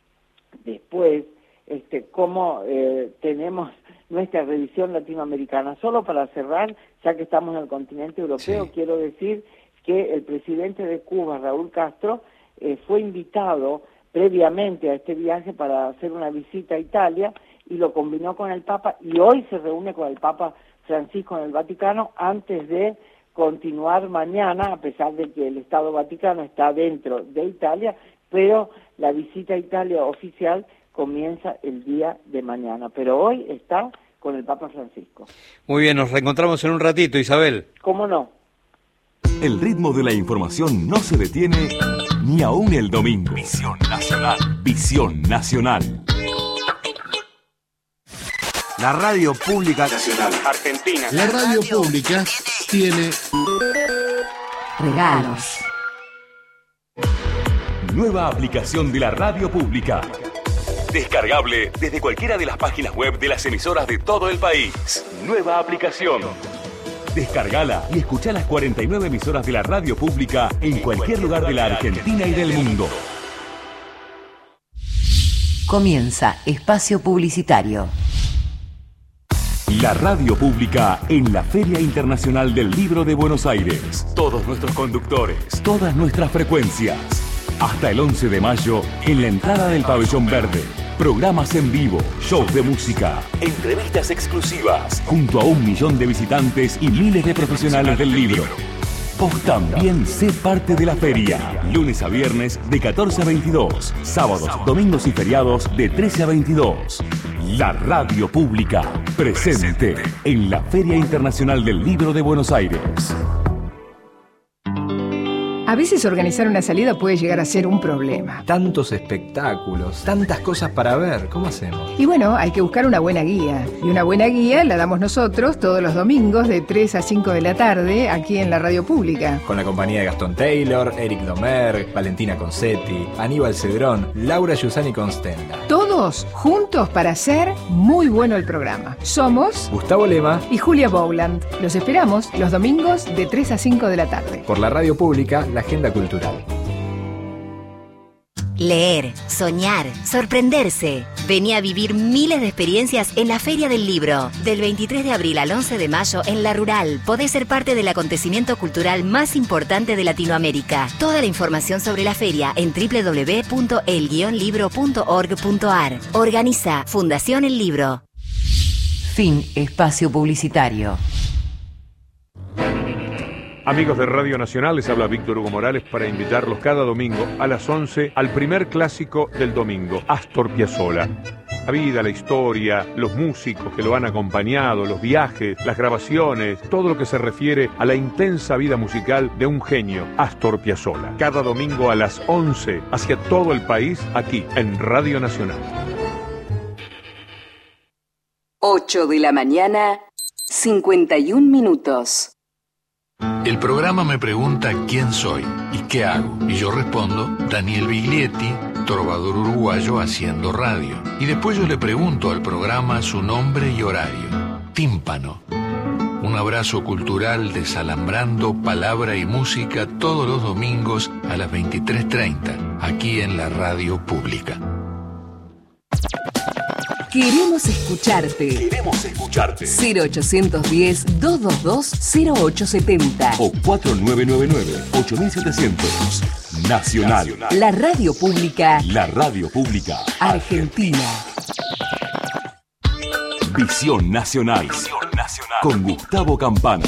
después este, cómo eh, tenemos nuestra revisión latinoamericana. Solo para cerrar, ya que estamos en el continente europeo, sí. quiero decir que el presidente de Cuba, Raúl Castro, eh, fue invitado previamente a este viaje para hacer una visita a Italia y lo combinó con el Papa, y hoy se reúne con el Papa Francisco en el Vaticano antes de continuar mañana, a pesar de que el Estado Vaticano está dentro de Italia, pero la visita a Italia oficial comienza el día de mañana, pero hoy está con el Papa Francisco. Muy bien, nos reencontramos en un ratito, Isabel. ¿Cómo no? El ritmo de la información no se detiene ni aún el domingo. Visión Nacional. Visión Nacional. La radio pública nacional argentina. La radio pública tiene regalos. Nueva aplicación de la radio pública. Descargable desde cualquiera de las páginas web de las emisoras de todo el país. Nueva aplicación. Descargala y escuchá las cuarenta y nueve emisoras de la radio pública en cualquier lugar de la Argentina y del mundo. Comienza Espacio Publicitario. La radio pública en la Feria Internacional del Libro de Buenos Aires. Todos nuestros conductores, todas nuestras frecuencias. Hasta el once de mayo, en la entrada del Pabellón Verde. Programas en vivo, shows de música, entrevistas exclusivas, junto a un millón de visitantes y miles de profesionales del libro. Vos también sé parte de la feria. Lunes a viernes de catorce a veintidós. Sábados, domingos y feriados de trece a veintidós. La radio pública, presente en la Feria Internacional del Libro de Buenos Aires. A veces organizar una salida puede llegar a ser un problema. Tantos espectáculos, tantas cosas para ver, ¿cómo hacemos? Y bueno, hay que buscar una buena guía. Y una buena guía la damos nosotros todos los domingos de tres a cinco de la tarde aquí en la radio pública. Con la compañía de Gastón Taylor, Eric Domer, Valentina Concetti, Aníbal Cedrón, Laura Yusani Constenda. Todos juntos para hacer muy bueno el programa. Somos Gustavo Lema y Julia Bowland. Los esperamos los domingos de tres a cinco de la tarde. Por la radio pública, la agenda cultural. Leer, soñar, sorprenderse. Vení a vivir miles de experiencias en la Feria del Libro. Del veintitrés de abril al once de mayo en La Rural podés ser parte del acontecimiento cultural más importante de Latinoamérica. Toda la información sobre la feria en doble u doble u doble u punto el guion libro punto org punto a r. Organiza Fundación El Libro. Fin espacio publicitario. Amigos de Radio Nacional, les habla Víctor Hugo Morales para invitarlos cada domingo a las once al primer clásico del domingo, Astor Piazzolla. La vida, la historia, los músicos que lo han acompañado, los viajes, las grabaciones, todo lo que se refiere a la intensa vida musical de un genio, Astor Piazzolla. Cada domingo a las once, hacia todo el país, aquí en Radio Nacional. ocho de la mañana, cincuenta y un minutos. El programa me pregunta quién soy y qué hago. Y yo respondo, Daniel Biglietti, trovador uruguayo haciendo radio. Y después yo le pregunto al programa su nombre y horario. Tímpano. Un abrazo cultural desalambrando palabra y música todos los domingos a las veintitrés treinta, aquí en la radio pública. Queremos escucharte. Queremos escucharte. cero ochocientos diez, doscientos veintidós, cero ocho setenta. O cuatro nueve nueve nueve, ocho mil setecientos. Nacional. La radio pública. La radio pública. Argentina. Visión Nacional. Visión Nacional. Con Gustavo Campana.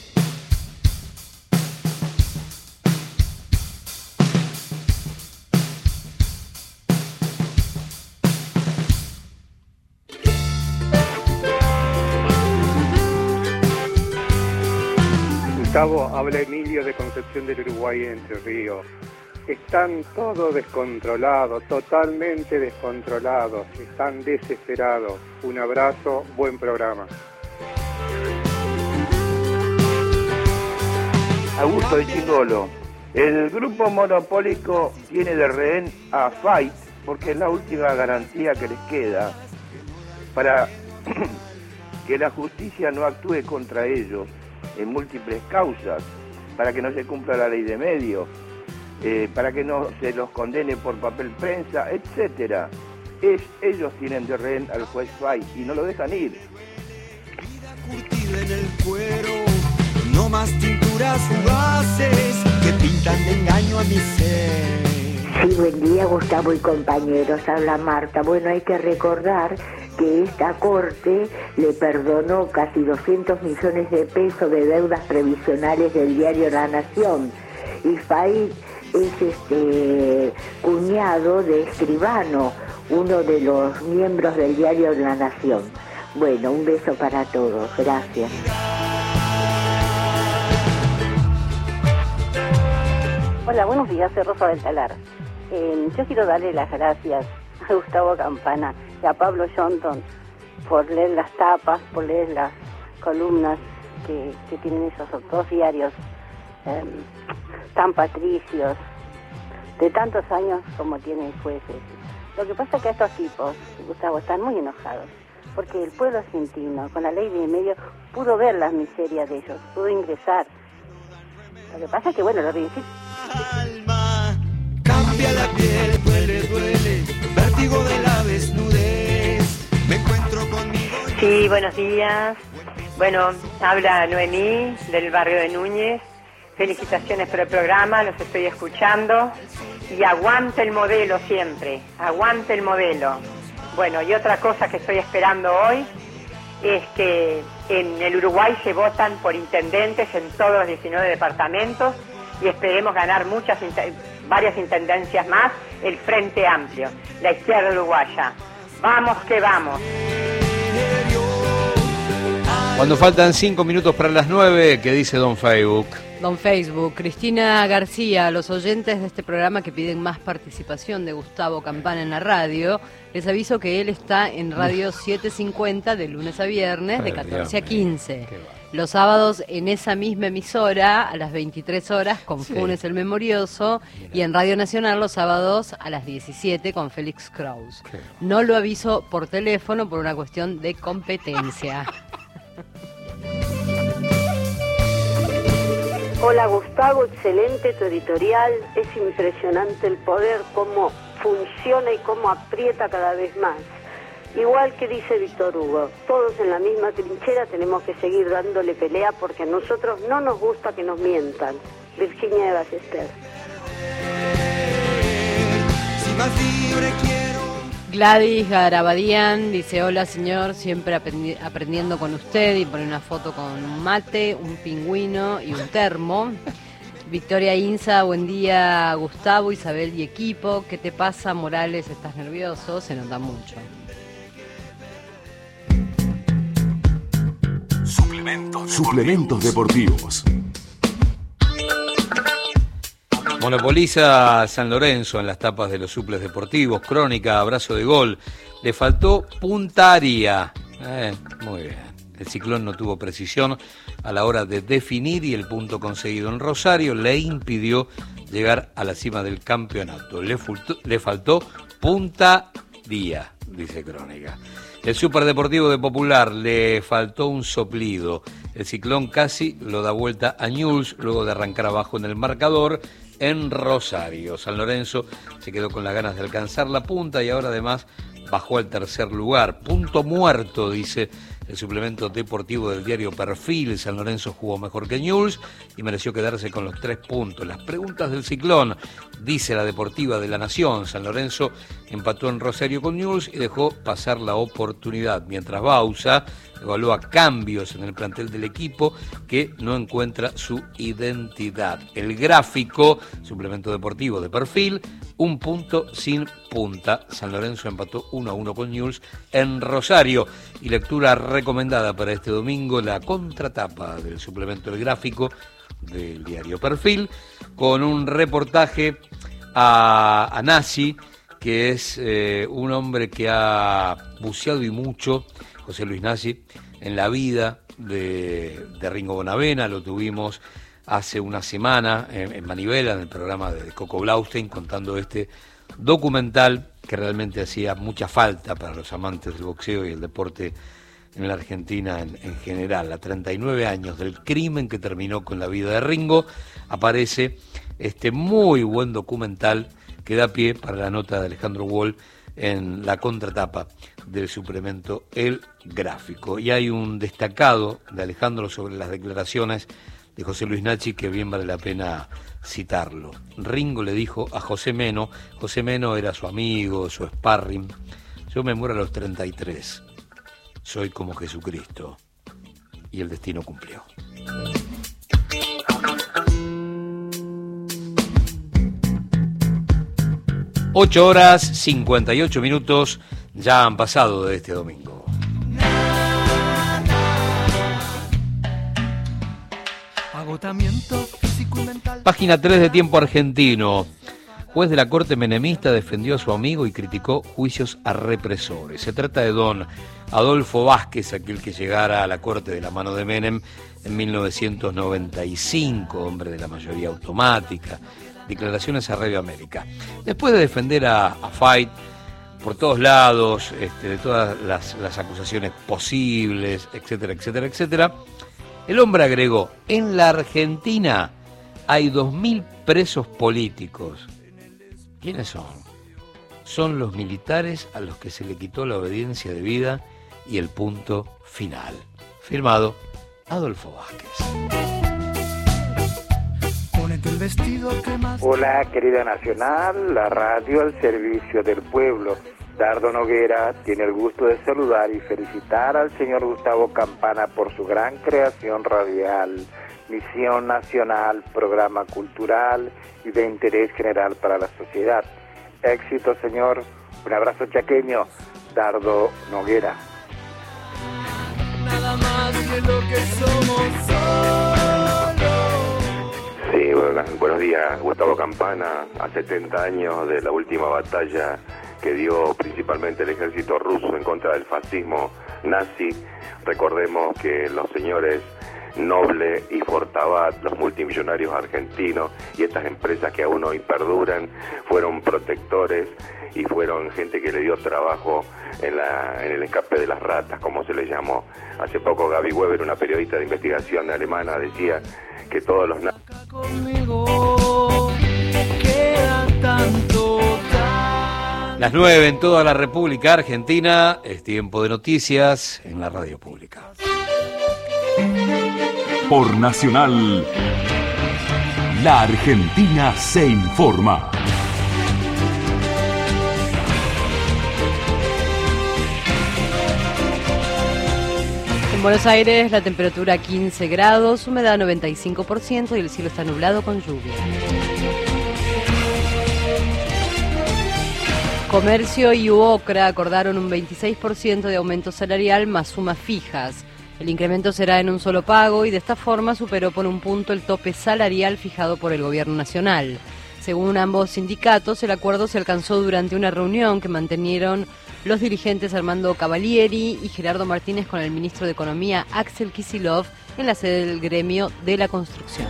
Gustavo, habla Emilio de Concepción del Uruguay, Entre Ríos. Están todos descontrolados, totalmente descontrolados, están desesperados. Un abrazo, buen programa. Augusto de Chingolo. El grupo monopólico tiene de rehén a Fight porque es la última garantía que les queda para que la justicia no actúe contra ellos en múltiples causas, para que no se cumpla la ley de medios, eh, para que no se los condene por papel prensa, etcétera. Es, ellos tienen de rehén al juez Fay y no lo dejan ir. Curtida en el cuero, no más tinturas fugaces que pintan de engaño a mi ser. Sí, buen día, Gustavo y compañeros. Habla Marta. Bueno, hay que recordar que esta corte le perdonó casi doscientos millones de pesos de deudas previsionales del diario La Nación. Y Fay es este cuñado de Escribano, uno de los miembros del diario La Nación. Bueno, un beso para todos. Gracias. Hola, buenos días, soy Rosa del Talar. Eh, yo quiero darle las gracias a Gustavo Campana y a Pablo Johnson por leer las tapas, por leer las columnas que, que tienen esos dos diarios eh, tan patricios, de tantos años como tienen jueces. Lo que pasa es que estos tipos, Gustavo, están muy enojados, porque el pueblo argentino, con la ley de medio, pudo ver las miserias de ellos, pudo ingresar. Lo que pasa es que, bueno, lo ridículo. Cambia la piel, duele, duele, vértigo de la desnudez. Me encuentro conmigo. Sí, buenos días. Bueno, habla Noemí del barrio de Núñez. Felicitaciones por el programa, los estoy escuchando. Y aguante el modelo siempre, aguante el modelo. Bueno, y otra cosa que estoy esperando hoy es que en el Uruguay se votan por intendentes en todos los diecinueve departamentos y esperemos ganar muchas, varias intendencias más, el Frente Amplio, la izquierda uruguaya. Vamos que vamos. Cuando faltan cinco minutos para las nueve, ¿qué dice Don Facebook? Don Facebook, Cristina García, los oyentes de este programa que piden más participación de Gustavo Campana en la radio, les aviso que él está en Radio setecientos cincuenta de lunes a viernes de catorce a quince. Los sábados en esa misma emisora a las veintitrés horas con Sí. Funes el Memorioso y en Radio Nacional los sábados a las diecisiete con Félix Kraus. No lo aviso por teléfono por una cuestión de competencia. Hola Gustavo, excelente tu editorial, es impresionante el poder, cómo funciona y cómo aprieta cada vez más. Igual que dice Víctor Hugo, todos en la misma trinchera tenemos que seguir dándole pelea porque a nosotros no nos gusta que nos mientan. Virginia de Ballester. Gladys Garabadian dice, hola señor, siempre aprendi- aprendiendo con usted, y pone una foto con un mate, un pingüino y un termo. Victoria Inza, buen día Gustavo, Isabel y equipo. ¿Qué te pasa, Morales? ¿Estás nervioso? Se nota mucho. Suplementos, Suplementos deportivos. Monopoliza San Lorenzo en las tapas de los suples deportivos. Crónica, abrazo de gol. Le faltó puntaria. Eh, muy bien. El Ciclón no tuvo precisión a la hora de definir y el punto conseguido en Rosario le impidió llegar a la cima del campeonato. Le, fultó, le faltó puntaría, dice Crónica. El Superdeportivo de Popular le faltó un soplido. El Ciclón casi lo da vuelta a Newell's luego de arrancar abajo en el marcador en Rosario. San Lorenzo se quedó con las ganas de alcanzar la punta y ahora además bajó al tercer lugar. Punto muerto, dice el suplemento deportivo del diario Perfil. San Lorenzo jugó mejor que Newell's y mereció quedarse con los tres puntos. Las preguntas del Ciclón, dice la Deportiva de la Nación. San Lorenzo empató en Rosario con Newell's y dejó pasar la oportunidad, mientras Bausa evalúa cambios en el plantel del equipo que no encuentra su identidad. El Gráfico, suplemento deportivo de Perfil, un punto sin punta. San Lorenzo empató uno a uno con Newell's en Rosario. Y lectura recomendada para este domingo, la contratapa del suplemento El Gráfico del diario Perfil, con un reportaje a, a Nassi, que es eh, un hombre que ha buceado y mucho, José Luis Nassi, en la vida de, de Ringo Bonavena. Lo tuvimos hace una semana en, en Manivela, en el programa de Coco Blaustein, contando este documental que realmente hacía mucha falta para los amantes del boxeo y el deporte en la Argentina en, en general. A treinta y nueve años del crimen que terminó con la vida de Ringo, aparece este muy buen documental que da pie para la nota de Alejandro Wall en la contratapa del suplemento El Gráfico. Y hay un destacado de Alejandro sobre las declaraciones de José Luis Nassi que bien vale la pena citarlo. Ringo le dijo a José Meno, José Meno era su amigo, su sparring: yo me muero a los treinta y tres, soy como Jesucristo. Y el destino cumplió. Ocho horas, cincuenta y ocho minutos ya han pasado de este domingo. Agotamiento físico y mental. Página tres de Tiempo Argentino. Juez de la Corte menemista defendió a su amigo y criticó juicios a represores. Se trata de don Adolfo Vázquez, aquel que llegara a la Corte de la mano de Menem en mil novecientos noventa y cinco, hombre de la mayoría automática. Declaraciones a Radio América. Después de defender a, a Fight por todos lados, este, de todas las, las acusaciones posibles, etcétera, etcétera, etcétera, el hombre agregó: en la Argentina hay dos mil presos políticos. ¿Quiénes son? Son los militares a los que se le quitó la obediencia debida y el punto final. Firmado Adolfo Vázquez. Hola, querida Nacional, la radio al servicio del pueblo. Dardo Noguera tiene el gusto de saludar y felicitar al señor Gustavo Campana por su gran creación radial, misión nacional, programa cultural y de interés general para la sociedad. Éxito, señor. Un abrazo chaqueño. Dardo Noguera. Nada más que lo que somos solo. Sí, bueno, buenos días, Gustavo Campana. A setenta años de la última batalla que dio principalmente el ejército ruso en contra del fascismo nazi, recordemos que los señores Noble y Fortabat, los multimillonarios argentinos y estas empresas que aún hoy perduran, fueron protectores y fueron gente que le dio trabajo en, la, en el escape de las ratas, como se le llamó. Hace poco Gaby Weber, una periodista de investigación alemana, decía que todos los nazis... Conmigo queda tanto, tan... Las nueve en toda la República Argentina, es tiempo de noticias en la radio pública. Por Nacional, la Argentina se informa. En Buenos Aires la temperatura quince grados, humedad noventa y cinco por ciento y el cielo está nublado con lluvia. Comercio y UOCRA acordaron un veintiséis por ciento de aumento salarial más sumas fijas. El incremento será en un solo pago y de esta forma superó por un punto el tope salarial fijado por el Gobierno Nacional. Según ambos sindicatos, el acuerdo se alcanzó durante una reunión que mantenieron los dirigentes Armando Cavalieri y Gerardo Martínez con el ministro de Economía Axel Kicillof en la sede del gremio de la construcción.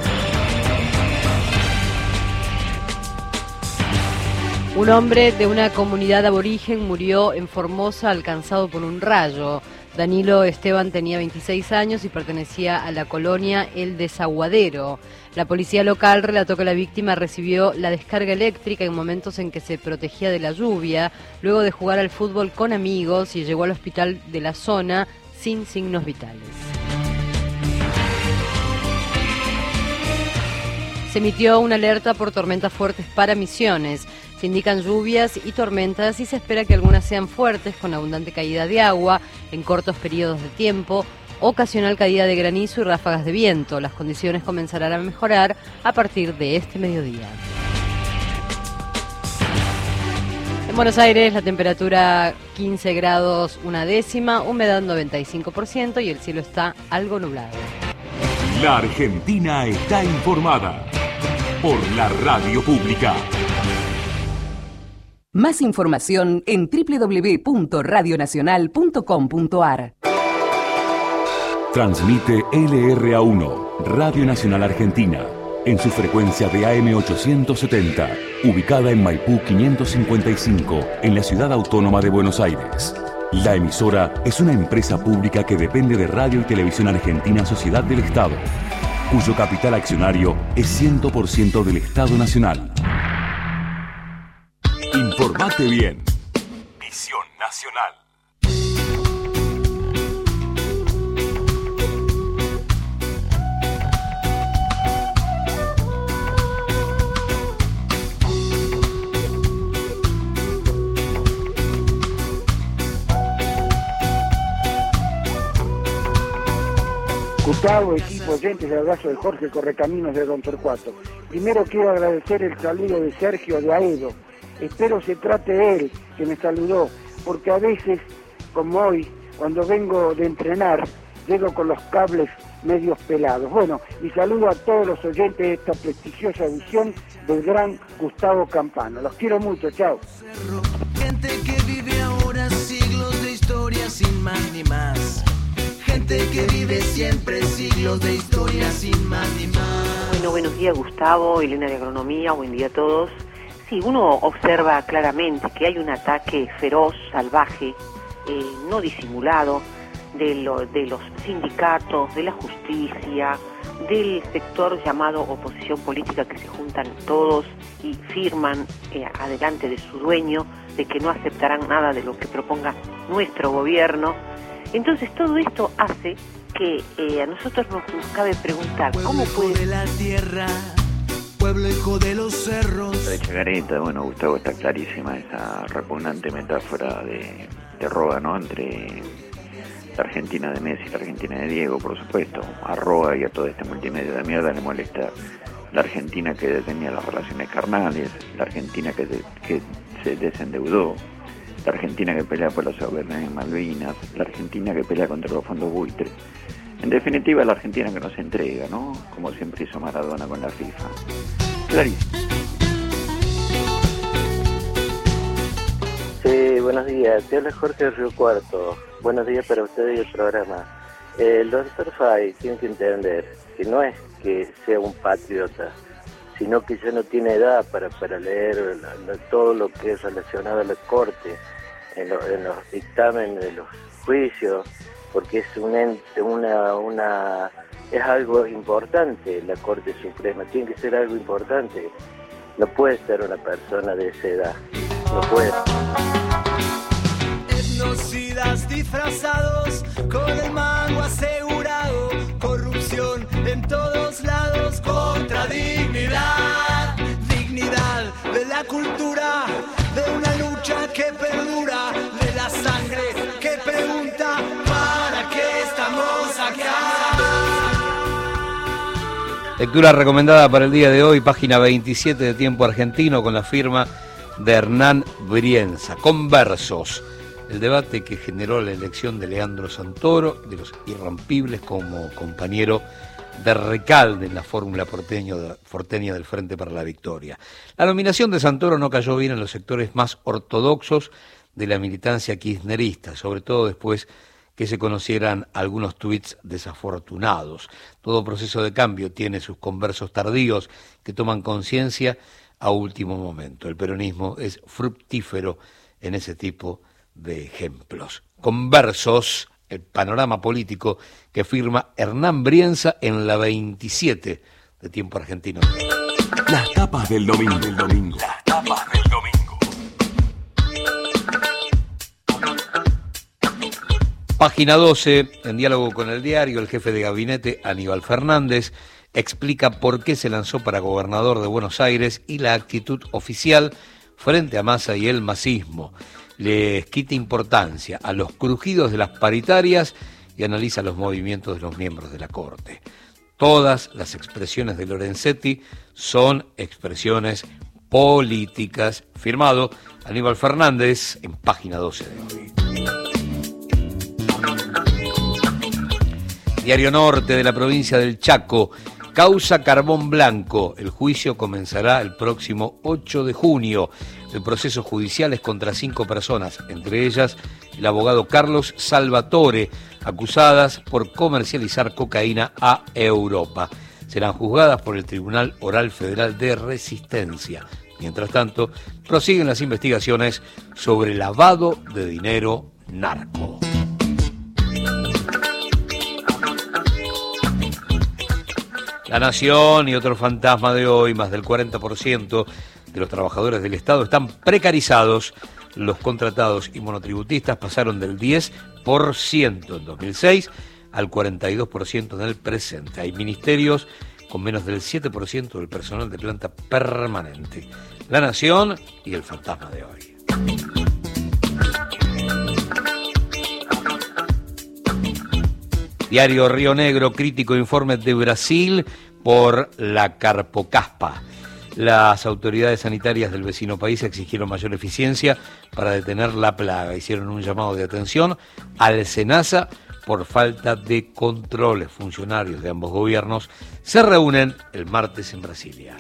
Un hombre de una comunidad aborigen murió en Formosa alcanzado por un rayo. Danilo Esteban tenía veintiséis años y pertenecía a la colonia El Desaguadero. La policía local relató que la víctima recibió la descarga eléctrica en momentos en que se protegía de la lluvia, luego de jugar al fútbol con amigos, y llegó al hospital de la zona sin signos vitales. Se emitió una alerta por tormentas fuertes para Misiones. Se indican lluvias y tormentas y se espera que algunas sean fuertes, con abundante caída de agua en cortos periodos de tiempo, ocasional caída de granizo y ráfagas de viento. Las condiciones comenzarán a mejorar a partir de este mediodía. En Buenos Aires la temperatura quince grados una décima, humedad noventa y cinco por ciento y el cielo está algo nublado. La Argentina está informada por la radio pública. Más información en doble u doble u doble u punto radio nacional punto com punto a r. Transmite L R A uno, Radio Nacional Argentina, en su frecuencia de A M ochocientos setenta, ubicada en Maipú quinientos cincuenta y cinco, en la ciudad autónoma de Buenos Aires. La emisora es una empresa pública que depende de Radio y Televisión Argentina Sociedad del Estado, cuyo capital accionario es cien por ciento del Estado Nacional. Informate bien. Misión Nacional. Gustavo, equipo, oyentes, el abrazo de Jorge Correcaminos de Don Torcuato. Primero quiero agradecer el saludo de Sergio de Aedo. Espero se trate de él, que me saludó, porque a veces, como hoy, cuando vengo de entrenar, llego con los cables medios pelados. Bueno, y saludo a todos los oyentes de esta prestigiosa edición del gran Gustavo Campana. Los quiero mucho, chao. Gente que vive ahora siglos de historia sin más ni más. Gente que vive siempre siglos de historia sin más ni más. Bueno, buenos días Gustavo, Elena de Agronomía, buen día a todos. Sí, uno observa claramente que hay un ataque feroz, salvaje, eh, no disimulado, de, lo, de los sindicatos, de la justicia, del sector llamado oposición política, que se juntan todos y firman eh, adelante de su dueño de que no aceptarán nada de lo que proponga nuestro gobierno. Entonces todo esto hace que eh, a nosotros nos, nos cabe preguntar, ¿cómo puede la tierra? Pueblo hijo de los cerros. De Chacarita, bueno, Gustavo, está clarísima esa repugnante metáfora de, de Roa, ¿no? Entre la Argentina de Messi y la Argentina de Diego, por supuesto. A Roa y a todo este multimedia de mierda le molesta la Argentina que detenía las relaciones carnales, la Argentina que, de, que se desendeudó, la Argentina que pelea por la soberanía en Malvinas, la Argentina que pelea contra los fondos buitres. En definitiva, la Argentina que no se entrega, ¿no? Como siempre hizo Maradona con la FIFA. Clarísimo. Sí, buenos días. Te habla Jorge de Río Cuarto. Buenos días para ustedes y el programa. El doctor Fay tiene que entender que no es que sea un patriota, sino que ya no tiene edad para, para leer la, la, todo lo que es relacionado a la Corte, en, lo, en los dictámenes de los juicios, porque es un ente, una, una, es algo importante la Corte Suprema, tiene que ser algo importante, no puede ser una persona de esa edad, no puede. Etnocidas disfrazados, con el mango asegurado, corrupción en todos lados, contra dignidad, dignidad de la cultura, de una lucha que perdura, de la sangre que pregunta, ¿para qué estamos acá? Lectura recomendada para el día de hoy, página veintisiete de Tiempo Argentino, con la firma de Hernán Brienza. Conversos. El debate que generó la elección de Leandro Santoro, de los irrompibles como compañero de Recalde en la fórmula porteño, porteña del Frente para la Victoria. La nominación de Santoro no cayó bien en los sectores más ortodoxos de la militancia kirchnerista, sobre todo después que se conocieran algunos tuits desafortunados. Todo proceso de cambio tiene sus conversos tardíos que toman conciencia a último momento. El peronismo es fructífero en ese tipo de ejemplos. Conversos, el panorama político que firma Hernán Brienza en la veintisiete de Tiempo Argentino. Las tapas del domingo. Del domingo. Las tapas del domingo. Página doce, en diálogo con el diario, el jefe de gabinete, Aníbal Fernández, explica por qué se lanzó para gobernador de Buenos Aires y la actitud oficial frente a Massa y el masismo. Les quita importancia a los crujidos de las paritarias y analiza los movimientos de los miembros de la Corte. Todas las expresiones de Lorenzetti son expresiones políticas. Firmado Aníbal Fernández en página doce de hoy. Diario Norte de la provincia del Chaco. Causa Carbón Blanco. El juicio comenzará el próximo ocho de junio. El proceso judicial es contra cinco personas, entre ellas el abogado Carlos Salvatore, acusadas por comercializar cocaína a Europa. Serán juzgadas por el Tribunal Oral Federal de Resistencia. Mientras tanto, prosiguen las investigaciones sobre lavado de dinero narco. La Nación y otro fantasma de hoy, más del cuarenta por ciento de los trabajadores del Estado están precarizados. Los contratados y monotributistas pasaron del diez por ciento en dos mil seis al cuarenta y dos por ciento en el presente. Hay ministerios con menos del siete por ciento del personal de planta permanente. La Nación y el fantasma de hoy. Diario Río Negro, crítico informe de Brasil por la carpocaspa. Las autoridades sanitarias del vecino país exigieron mayor eficiencia para detener la plaga. Hicieron un llamado de atención al SENASA por falta de controles. Funcionarios de ambos gobiernos se reúnen el martes en Brasilia.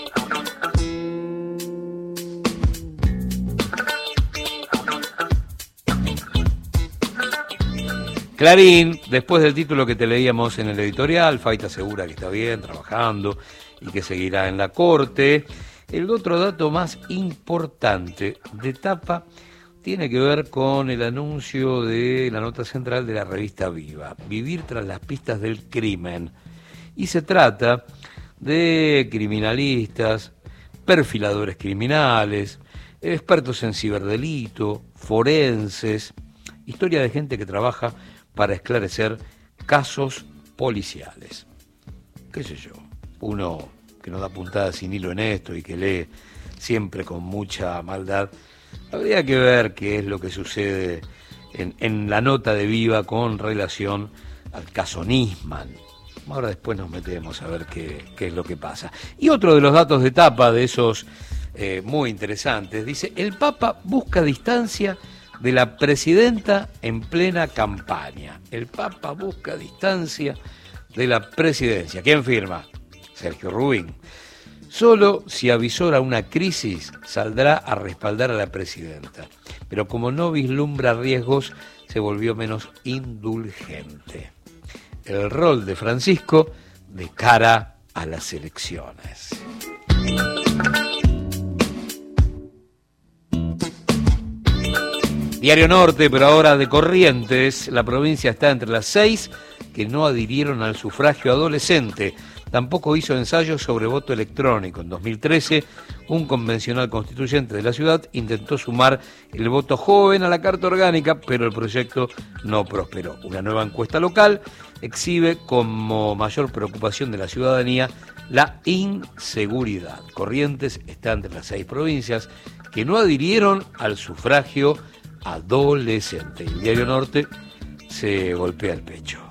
Clarín, después del título que te leíamos en el editorial, Faita asegura que está bien, trabajando y que seguirá en la Corte. El otro dato más importante de tapa tiene que ver con el anuncio de la nota central de la revista Viva, Vivir tras las pistas del crimen. Y se trata de criminalistas, perfiladores criminales, expertos en ciberdelito, forenses Historia de gente que trabaja para esclarecer casos policiales. ¿Qué sé yo? Uno que no da puntada sin hilo en esto y que lee siempre con mucha maldad, habría que ver qué es lo que sucede en, en la nota de Viva con relación al caso Nisman. Ahora después nos metemos a ver qué, qué es lo que pasa. Y otro de los datos de tapa de esos eh, muy interesantes, dice, el Papa busca distancia de la presidenta en plena campaña. El Papa busca distancia de la presidencia. ¿Quién firma? Sergio Rubín. Solo si avisora una crisis saldrá a respaldar a la presidenta. Pero como no vislumbra riesgos, se volvió menos indulgente. El rol de Francisco de cara a las elecciones. Diario Norte, pero ahora de Corrientes. La provincia está entre las seis que no adhirieron al sufragio adolescente. Tampoco hizo ensayos sobre voto electrónico. En dos mil trece, un convencional constituyente de la ciudad intentó sumar el voto joven a la Carta Orgánica, pero el proyecto no prosperó. Una nueva encuesta local exhibe como mayor preocupación de la ciudadanía la inseguridad. Corrientes está entre las seis provincias que no adhirieron al sufragio adolescente. El Diario Norte se golpea el pecho.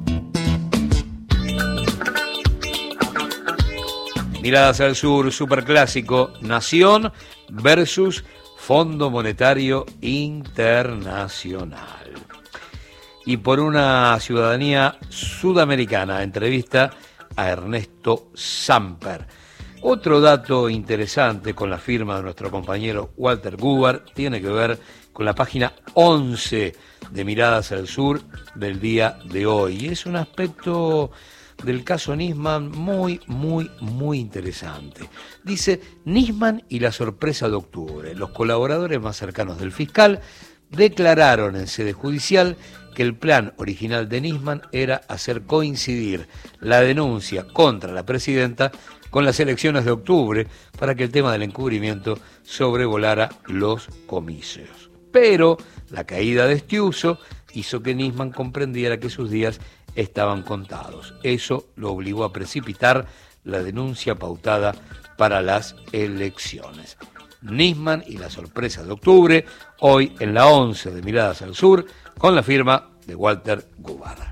Miradas al sur, superclásico, Nación versus Fondo Monetario Internacional. Y por una ciudadanía sudamericana, entrevista a Ernesto Samper. Otro dato interesante con la firma de nuestro compañero Walter Gubar tiene que ver con la página once de Miradas al Sur del día de hoy. Y es un aspecto del caso Nisman muy, muy, muy interesante. Dice, Nisman y la sorpresa de octubre. Los colaboradores más cercanos del fiscal declararon en sede judicial que el plan original de Nisman era hacer coincidir la denuncia contra la presidenta con las elecciones de octubre para que el tema del encubrimiento sobrevolara los comicios. Pero la caída de Estiuso hizo que Nisman comprendiera que sus días estaban contados. Eso lo obligó a precipitar la denuncia pautada para las elecciones. Nisman y la sorpresa de octubre, hoy en la once de Miradas al Sur, con la firma de Walter Gubar.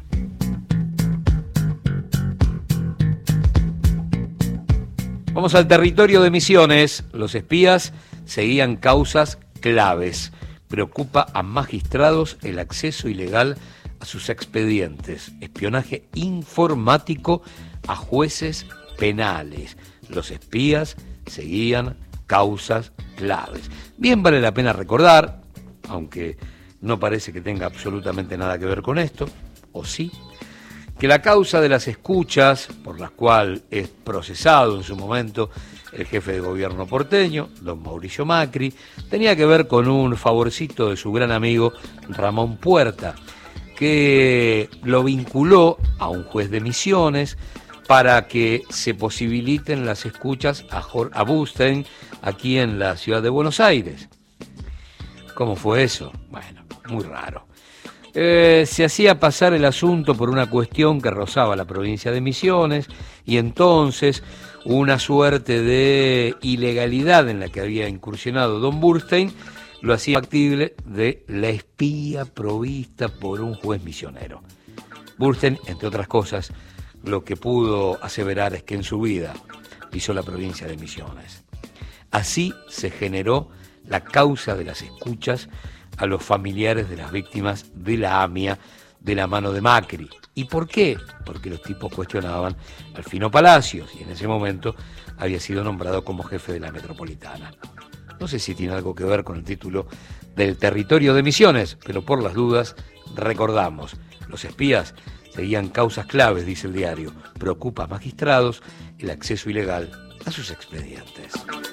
Vamos al territorio de Misiones. Los espías seguían causas claves. Preocupa a magistrados el acceso ilegal a sus expedientes. Espionaje informático a jueces penales. Los espías seguían causas claves. Bien vale la pena recordar, aunque no parece que tenga absolutamente nada que ver con esto, o sí, que la causa de las escuchas, por las cuales es procesado en su momento el jefe de gobierno porteño, don Mauricio Macri, tenía que ver con un favorcito de su gran amigo Ramón Puerta, que lo vinculó a un juez de Misiones para que se posibiliten las escuchas a, Jorge, a Bustein aquí en la ciudad de Buenos Aires. ¿Cómo fue eso? Bueno, muy raro. Eh, se hacía pasar el asunto por una cuestión que rozaba la provincia de Misiones y entonces una suerte de ilegalidad en la que había incursionado don Burstein lo hacía factible de la espía provista por un juez misionero. Burstein, entre otras cosas, lo que pudo aseverar es que en su vida pisó la provincia de Misiones. Así se generó la causa de las escuchas a los familiares de las víctimas de la AMIA de la mano de Macri. ¿Y por qué? Porque los tipos cuestionaban al Fino Palacios y en ese momento había sido nombrado como jefe de la metropolitana. No sé si tiene algo que ver con el título del territorio de Misiones, pero por las dudas recordamos, los espías seguían causas claves, dice el diario. Preocupa a magistrados el acceso ilegal a sus expedientes.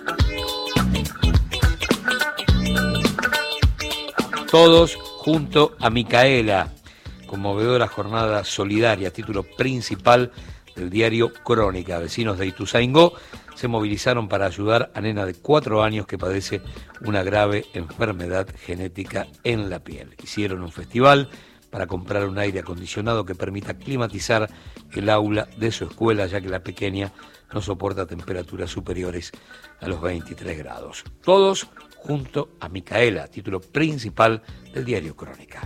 Todos junto a Micaela, conmovedora jornada solidaria, título principal del diario Crónica. Vecinos de Ituzaingó se movilizaron para ayudar a nena de cuatro años que padece una grave enfermedad genética en la piel. Hicieron un festival para comprar un aire acondicionado que permita climatizar el aula de su escuela, ya que la pequeña no soporta temperaturas superiores a los veintitrés grados. Todos junto a Micaela, título principal del diario Crónica.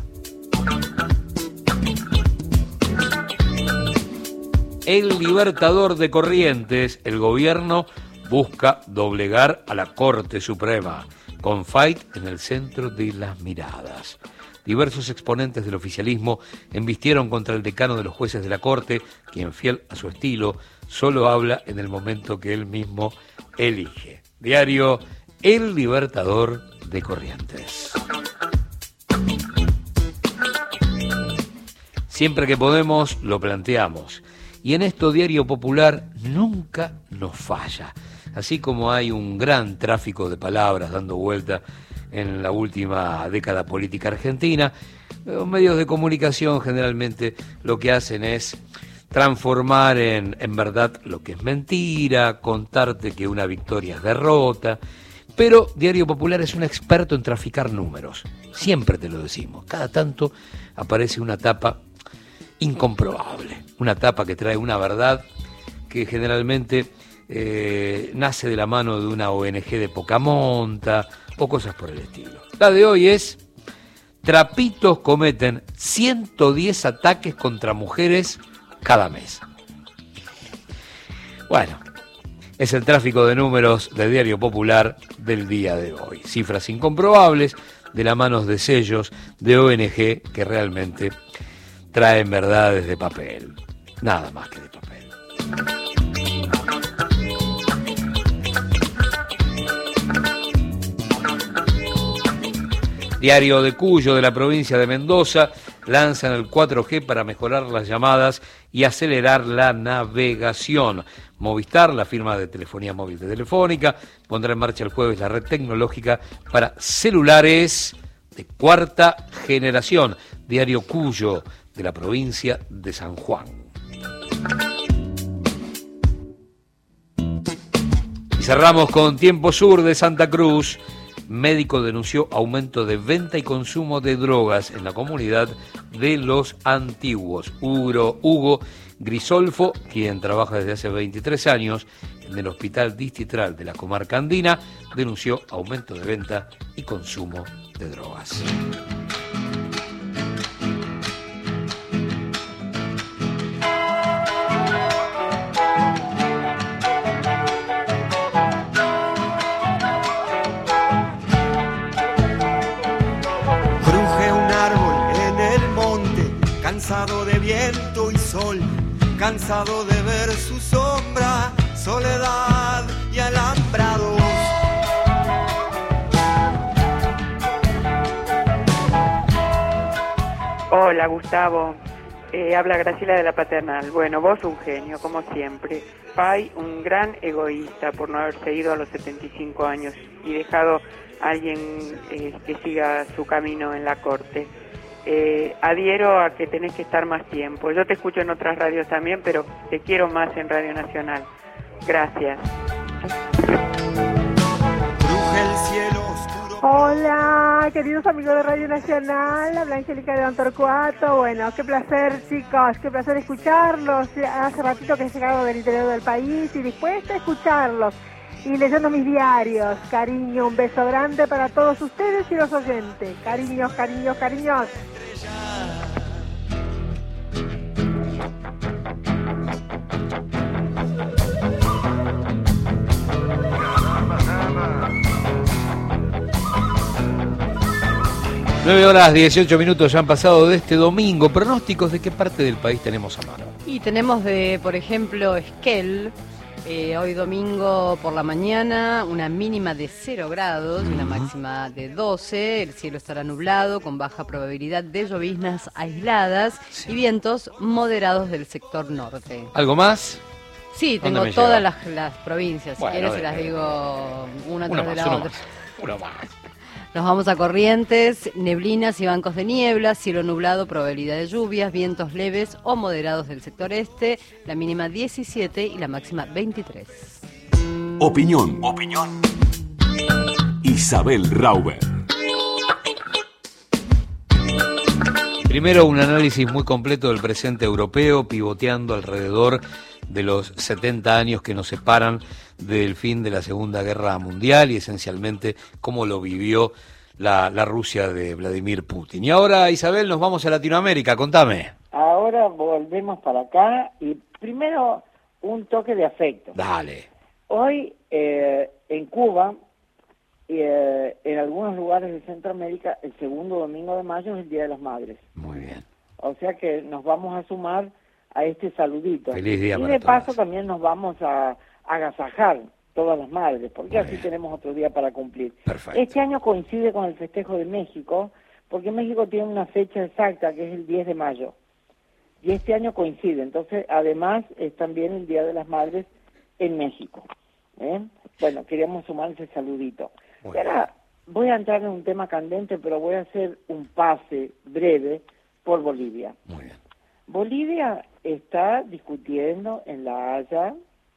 El Libertador de Corrientes, el gobierno busca doblegar a la Corte Suprema, con fight en el centro de las miradas. Diversos exponentes del oficialismo embistieron contra el decano de los jueces de la Corte, quien, fiel a su estilo, solo habla en el momento que él mismo elige. Diario El Libertador de Corrientes. Siempre que podemos, lo planteamos. Y en esto Diario Popular nunca nos falla. Así como hay un gran tráfico de palabras dando vuelta en la última década política argentina, los medios de comunicación generalmente lo que hacen es transformar en, en verdad lo que es mentira, contarte que una victoria es derrota. Pero Diario Popular es un experto en traficar números. Siempre te lo decimos. Cada tanto aparece una tapa incomprobable, una tapa que trae una verdad que generalmente eh, nace de la mano de una O N G de poca monta o cosas por el estilo. La de hoy es: trapitos cometen ciento diez ataques contra mujeres cada mes. Bueno, es el tráfico de números de Diario Popular del día de hoy. Cifras incomprobables de la mano de sellos de O N G que realmente traen verdades de papel, nada más que de papel. Diario de Cuyo, de la provincia de Mendoza, lanzan el cuatro G para mejorar las llamadas y acelerar la navegación. Movistar, la firma de telefonía móvil de Telefónica, pondrá en marcha el jueves la red tecnológica para celulares de cuarta generación. Diario Cuyo, de la provincia de San Juan. Y cerramos con Tiempo Sur de Santa Cruz. Médico denunció aumento de venta y consumo de drogas en la comunidad de Los Antiguos. Hugo, Hugo Grisolfo, quien trabaja desde hace veintitrés años en el Hospital Distrital de la Comarca Andina, denunció aumento de venta y consumo de drogas. Cansado de viento y sol, cansado de ver su sombra, soledad y alambrados. Hola Gustavo, eh, habla Graciela de la Paternal. Bueno, vos un genio, como siempre. Pai, un gran egoísta por no haberse ido a los setenta y cinco años y dejado a alguien eh, que siga su camino en la corte. Eh, adhiero a que tenés que estar más tiempo. Yo te escucho en otras radios también, pero te quiero más en Radio Nacional. Gracias. Hola, queridos amigos de Radio Nacional, habla Angélica de Don Torcuato. Bueno, qué placer, chicos, qué placer escucharlos. Hace ratito que he llegado del interior del país y dispuesta a escucharlos y leyendo mis diarios. Cariño, un beso grande para todos ustedes y los oyentes. Cariños, cariños, cariños. nueve horas dieciocho minutos ya han pasado de este domingo. ¿Pronósticos de qué parte del país tenemos a mano? Y tenemos de, por ejemplo, Esquel. Eh, hoy domingo por la mañana, una mínima de cero grados y una máxima de doce. El cielo estará nublado con baja probabilidad de lloviznas aisladas sí. y vientos moderados del sector norte. ¿Algo más? Sí, tengo todas las, las provincias. Si bueno, quieres, se las digo una tras de la uno otra. Más, uno más. Nos vamos a Corrientes, neblinas y bancos de niebla, cielo nublado, probabilidad de lluvias, vientos leves o moderados del sector este, la mínima diecisiete y la máxima veintitrés. Opinión. Opinión. Isabel Rauber. Primero, un análisis muy completo del presente europeo, pivoteando alrededor de los setenta años que nos separan del fin de la Segunda Guerra Mundial y esencialmente cómo lo vivió la, la Rusia de Vladimir Putin. Y ahora, Isabel, nos vamos a Latinoamérica, contame. Ahora volvemos para acá y primero un toque de afecto. Dale. Hoy eh, en Cuba y eh, en algunos lugares de Centroamérica el segundo domingo de mayo es el Día de las Madres. Muy bien. O sea que nos vamos a sumar a este saludito. Feliz día y para de todas. paso también nos vamos a agasajar todas las madres, porque Muy así bien. tenemos otro día para cumplir. Perfecto. Este año coincide con el festejo de México, porque México tiene una fecha exacta, que es el diez de mayo. Y este año coincide, entonces además es también el Día de las Madres en México. ¿eh? Bueno, queríamos sumar ese saludito. Muy Y ahora voy a entrar en un tema candente, pero voy a hacer un pase breve por Bolivia. Muy bien. Bolivia está discutiendo en La Haya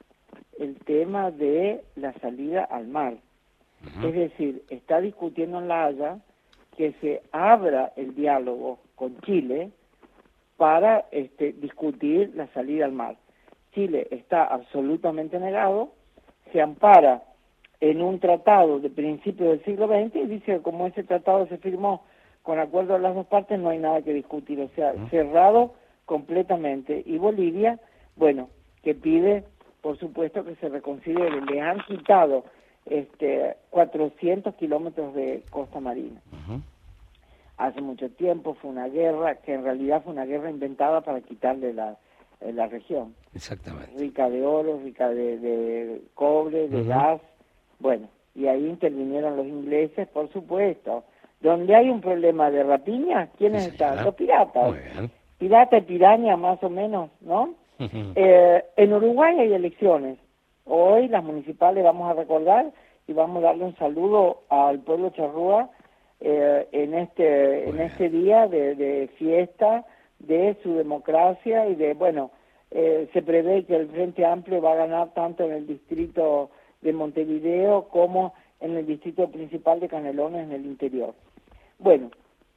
el tema de la salida al mar. Uh-huh. Es decir, está discutiendo en La Haya que se abra el diálogo con Chile para este, discutir la salida al mar. Chile está absolutamente negado, se ampara en un tratado de principios del siglo veinte y dice que como ese tratado se firmó con acuerdo de las dos partes no hay nada que discutir, o sea, uh-huh. cerrado completamente. Y Bolivia, bueno, que pide, por supuesto, que se reconsidere. Le han quitado este, cuatrocientos kilómetros de costa marina. Uh-huh. Hace mucho tiempo fue una guerra, que en realidad fue una guerra inventada para quitarle la, eh, la región. Exactamente. Rica de oro, rica de, de cobre, de uh-huh. gas. Bueno, y ahí intervinieron los ingleses, por supuesto. Donde hay un problema de rapiña, ¿quiénes sí, están? Los piratas. Muy bien. Pirata y piraña más o menos, ¿no? Uh-huh. Eh, en Uruguay hay elecciones. Hoy las municipales vamos a recordar y vamos a darle un saludo al pueblo charrúa eh, en este Muy en bien. este día de, de fiesta de su democracia y de, bueno, eh, se prevé que el Frente Amplio va a ganar tanto en el distrito de Montevideo como en el distrito principal de Canelones en el interior. Bueno,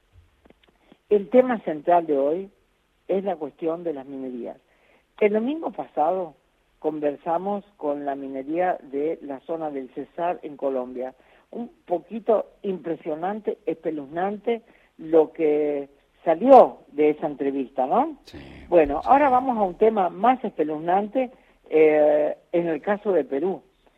el tema central de hoy es la cuestión de las minerías. El domingo pasado conversamos con la minería de la zona del Cesar en Colombia. Un poquito impresionante, espeluznante lo que salió de esa entrevista, ¿no? Sí, bueno, sí. Ahora vamos a un tema más espeluznante eh, en el caso de Perú.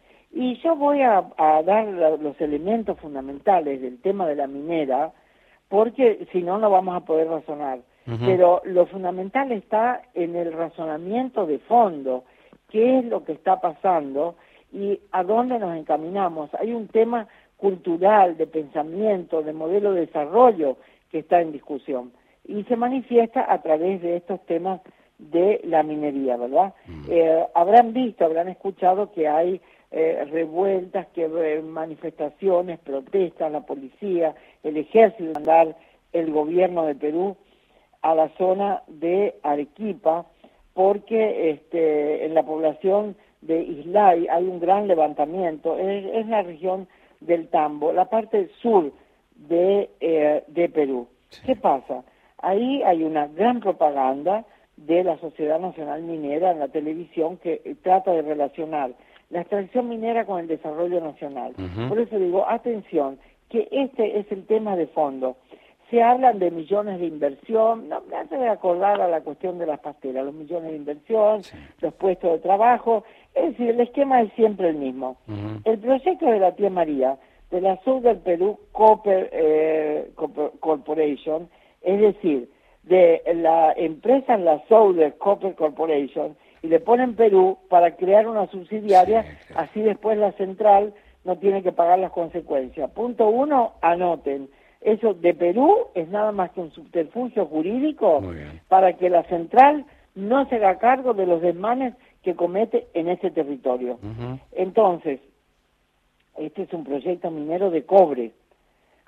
Y yo voy a, a dar los elementos fundamentales del tema de la minera, porque si no, no vamos a poder razonar. Uh-huh. Pero lo fundamental está en el razonamiento de fondo, qué es lo que está pasando y a dónde nos encaminamos. Hay un tema cultural, de pensamiento, de modelo de desarrollo que está en discusión y se manifiesta a través de estos temas de la minería, ¿verdad? Uh-huh. Eh, habrán visto, habrán escuchado que hay eh, revueltas, que eh, manifestaciones, protestas, la policía, el ejército, mandar el gobierno de Perú a la zona de Arequipa, porque este, en la población de Islay hay un gran levantamiento, es, es la región del Tambo, la parte sur de, eh, de Perú. Sí. ¿Qué pasa? Ahí hay una gran propaganda de la Sociedad Nacional Minera en la televisión que eh, trata de relacionar la extracción minera con el desarrollo nacional. Uh-huh. Por eso digo, atención, que este es el tema de fondo. Se hablan de millones de inversión, no me hace acordar a la cuestión de las pasteras, los millones de inversión, sí. los puestos de trabajo, es decir, el esquema es siempre el mismo. Uh-huh. El proyecto de la tía María, de la Southern Perú Copper eh, Corporation, es decir, de la empresa la Southern Copper Corporation, y le ponen Perú para crear una subsidiaria, sí, sí. así después la central no tiene que pagar las consecuencias. Punto uno, anoten. Eso de Perú es nada más que un subterfugio jurídico para que la central no se haga cargo de los desmanes que comete en ese territorio. Uh-huh. Entonces, este es un proyecto minero de cobre,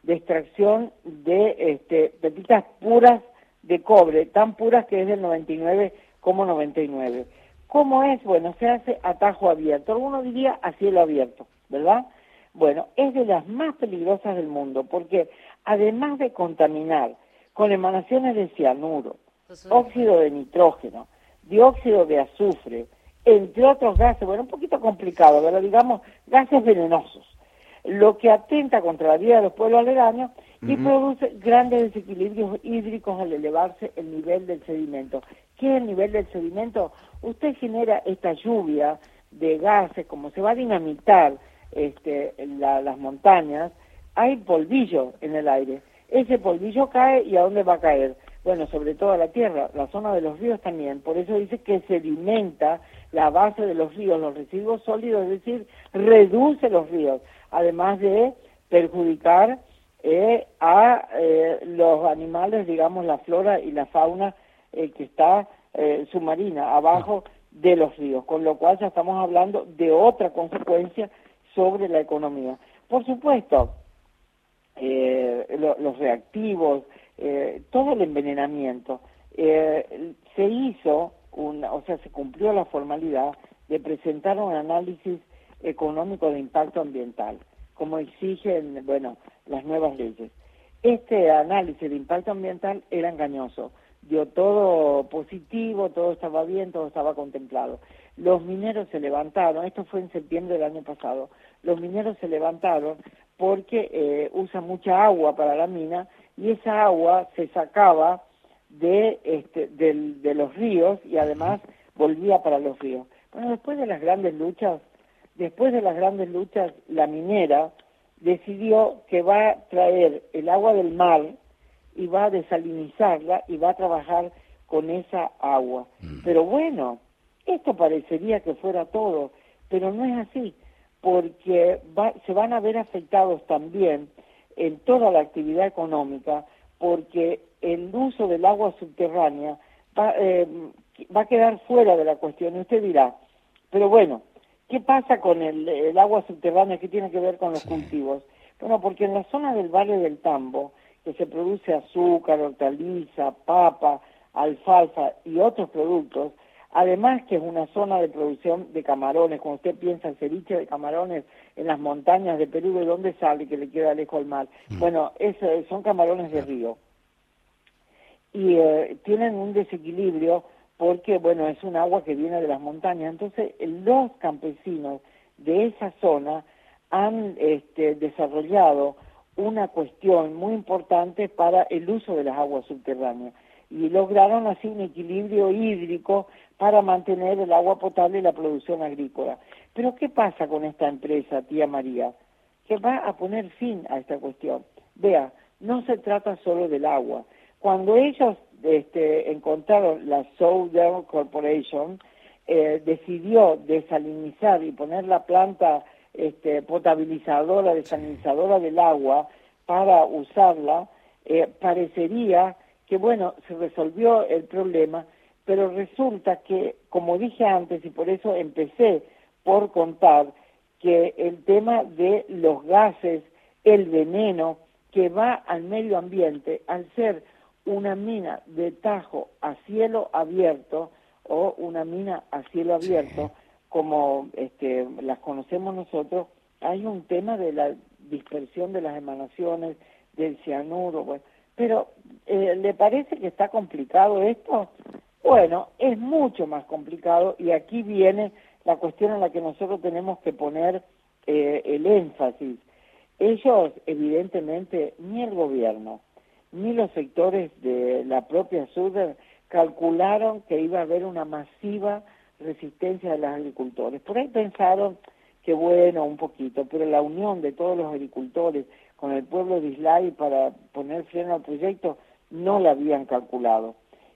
de extracción de este, pepitas puras de cobre, tan puras que es del noventa y nueve coma noventa y nueve. ¿Cómo es? Bueno, se hace a tajo abierto. Alguno diría a cielo abierto, ¿verdad? Bueno, es de las más peligrosas del mundo, porque además de contaminar con emanaciones de cianuro, óxido de nitrógeno, dióxido de azufre, entre otros gases, bueno, un poquito complicado, pero digamos, gases venenosos, lo que atenta contra la vida de los pueblos aledaños y uh-huh. produce grandes desequilibrios hídricos al elevarse el nivel del sedimento. ¿Qué es el nivel del sedimento? Usted genera esta lluvia de gases, como se va a dinamitar este, la, las montañas, hay polvillo en el aire. Ese polvillo cae, ¿y a dónde va a caer? Bueno, sobre todo a la tierra, la zona de los ríos también. Por eso dice que sedimenta la base de los ríos, los residuos sólidos, es decir, reduce los ríos, además de perjudicar eh, a eh, los animales, digamos, la flora y la fauna eh, que está eh, submarina, abajo de los ríos, con lo cual ya estamos hablando de otra consecuencia sobre la economía. Por supuesto, eh, lo, los reactivos, eh, todo el envenenamiento, eh, se hizo, una, o sea, se cumplió la formalidad de presentar un análisis económico de impacto ambiental, como exigen, bueno, las nuevas leyes. Este análisis de impacto ambiental era engañoso, dio todo positivo, todo estaba bien, todo estaba contemplado. Los mineros se levantaron, esto fue en septiembre del año pasado, los mineros se levantaron porque eh, usan mucha agua para la mina y esa agua se sacaba de, este, de, de los ríos y además volvía para los ríos. Bueno, después de las grandes luchas, después de las grandes luchas, la minera decidió que va a traer el agua del mar y va a desalinizarla y va a trabajar con esa agua. Mm. Pero bueno, esto parecería que fuera todo, pero no es así, porque va, se van a ver afectados también en toda la actividad económica, porque el uso del agua subterránea va, eh, va a quedar fuera de la cuestión. Y usted dirá, pero bueno, ¿qué pasa con el, el agua subterránea? ¿Qué tiene que ver con los sí. cultivos? Bueno, porque en la zona del Valle del Tambo, que se produce azúcar, hortaliza, papa, alfalfa y otros productos, además que es una zona de producción de camarones. Cuando usted piensa en ceviche de camarones en las montañas de Perú, ¿de dónde sale? Que le queda lejos al mar. Mm. Bueno, es, son camarones de río. Y eh, tienen un desequilibrio porque, bueno, es un agua que viene de las montañas. Entonces, los campesinos de esa zona han este, desarrollado una cuestión muy importante para el uso de las aguas subterráneas y lograron así un equilibrio hídrico para mantener el agua potable y la producción agrícola. Pero ¿qué pasa con esta empresa, tía María? Que va a poner fin a esta cuestión. Vea, no se trata solo del agua. Cuando ellos este, encontraron la Southern Corporation, eh, decidió desalinizar y poner la planta este, potabilizadora, desalinizadora del agua para usarla, eh, parecería que, bueno, se resolvió el problema, pero resulta que, como dije antes, y por eso empecé por contar, que el tema de los gases, el veneno que va al medio ambiente, al ser una mina de tajo a cielo abierto, o una mina a cielo abierto, sí. como este, las conocemos nosotros, hay un tema de la dispersión de las emanaciones, del cianuro, bueno, pero eh, ¿le parece que está complicado esto? Bueno, es mucho más complicado y aquí viene la cuestión en la que nosotros tenemos que poner eh, el énfasis. Ellos, evidentemente, ni el gobierno, ni los sectores de la propia Southern calcularon que iba a haber una masiva resistencia de los agricultores. Por ahí pensaron que bueno, un poquito, pero la unión de todos los agricultores con el pueblo de Islay para poner freno al proyecto no la habían calculado.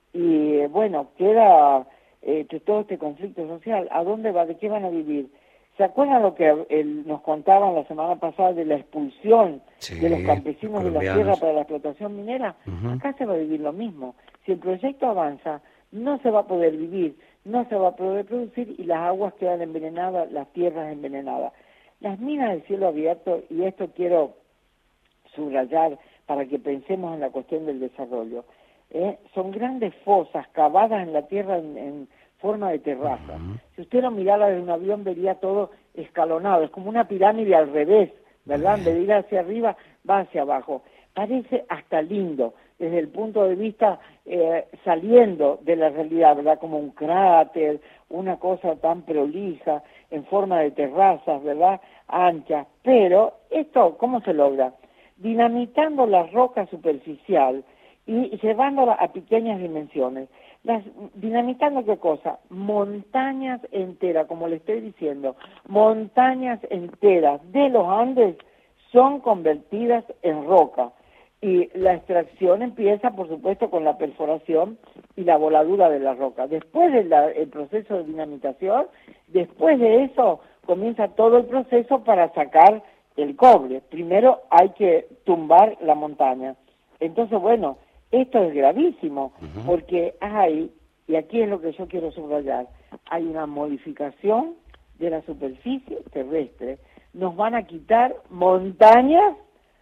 Y eh, bueno, queda eh, todo este conflicto social. ¿A dónde va? ¿De qué van a vivir? ¿Se acuerdan lo que el, nos contaban la semana pasada de la expulsión sí, de los campesinos de la tierra para la explotación minera? Uh-huh. Acá se va a vivir lo mismo. Si el proyecto avanza, no se va a poder vivir, no se va a poder producir y las aguas quedan envenenadas, las tierras envenenadas. Las minas de cielo abierto, y esto quiero subrayar para que pensemos en la cuestión del desarrollo. ¿eh? Son grandes fosas cavadas en la tierra en, en forma de terraza. Uh-huh. Si usted lo mirara desde un avión vería todo escalonado, es como una pirámide al revés, ¿verdad? En vez de ir hacia arriba, va hacia abajo. Parece hasta lindo, desde el punto de vista eh, saliendo de la realidad, ¿verdad? Como un cráter, una cosa tan prolija, en forma de terrazas, ¿verdad? Anchas. Pero, ¿esto cómo se logra? Dinamitando la roca superficial y llevándola a pequeñas dimensiones. Las, ¿Dinamitando qué cosa? Montañas enteras, como le estoy diciendo, montañas enteras de los Andes son convertidas en roca. Y la extracción empieza, por supuesto, con la perforación y la voladura de la roca. Después del proceso de dinamitación, después de eso, comienza todo el proceso para sacar el cobre. Primero hay que tumbar la montaña. Entonces, bueno, esto es gravísimo, uh-huh. porque hay, y aquí es lo que yo quiero subrayar, hay una modificación de la superficie terrestre. Nos van a quitar montañas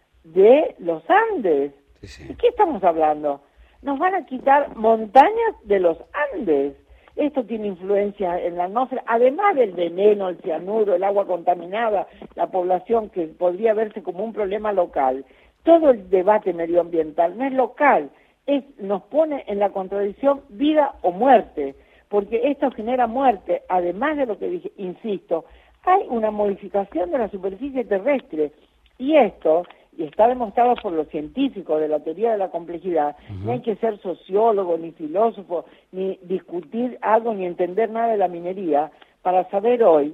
de los Andes. Sí, sí. ¿De qué estamos hablando? Nos van a quitar montañas de los Andes. Esto tiene influencia en la atmósfera, además del veneno, el cianuro, el agua contaminada, la población, que podría verse como un problema local. Todo el debate medioambiental no es local, es, nos pone en la contradicción vida o muerte, porque esto genera muerte, además de lo que dije, insisto, hay una modificación de la superficie terrestre, y esto, y está demostrado por los científicos de la teoría de la complejidad, uh-huh. no hay que ser sociólogo, ni filósofo, ni discutir algo, ni entender nada de la minería, para saber hoy,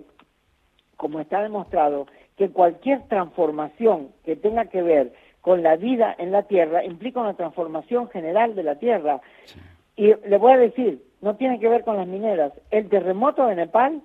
como está demostrado, que cualquier transformación que tenga que ver con la vida en la Tierra implica una transformación general de la Tierra. Sí. Y le voy a decir, no tiene que ver con las mineras. El terremoto de Nepal,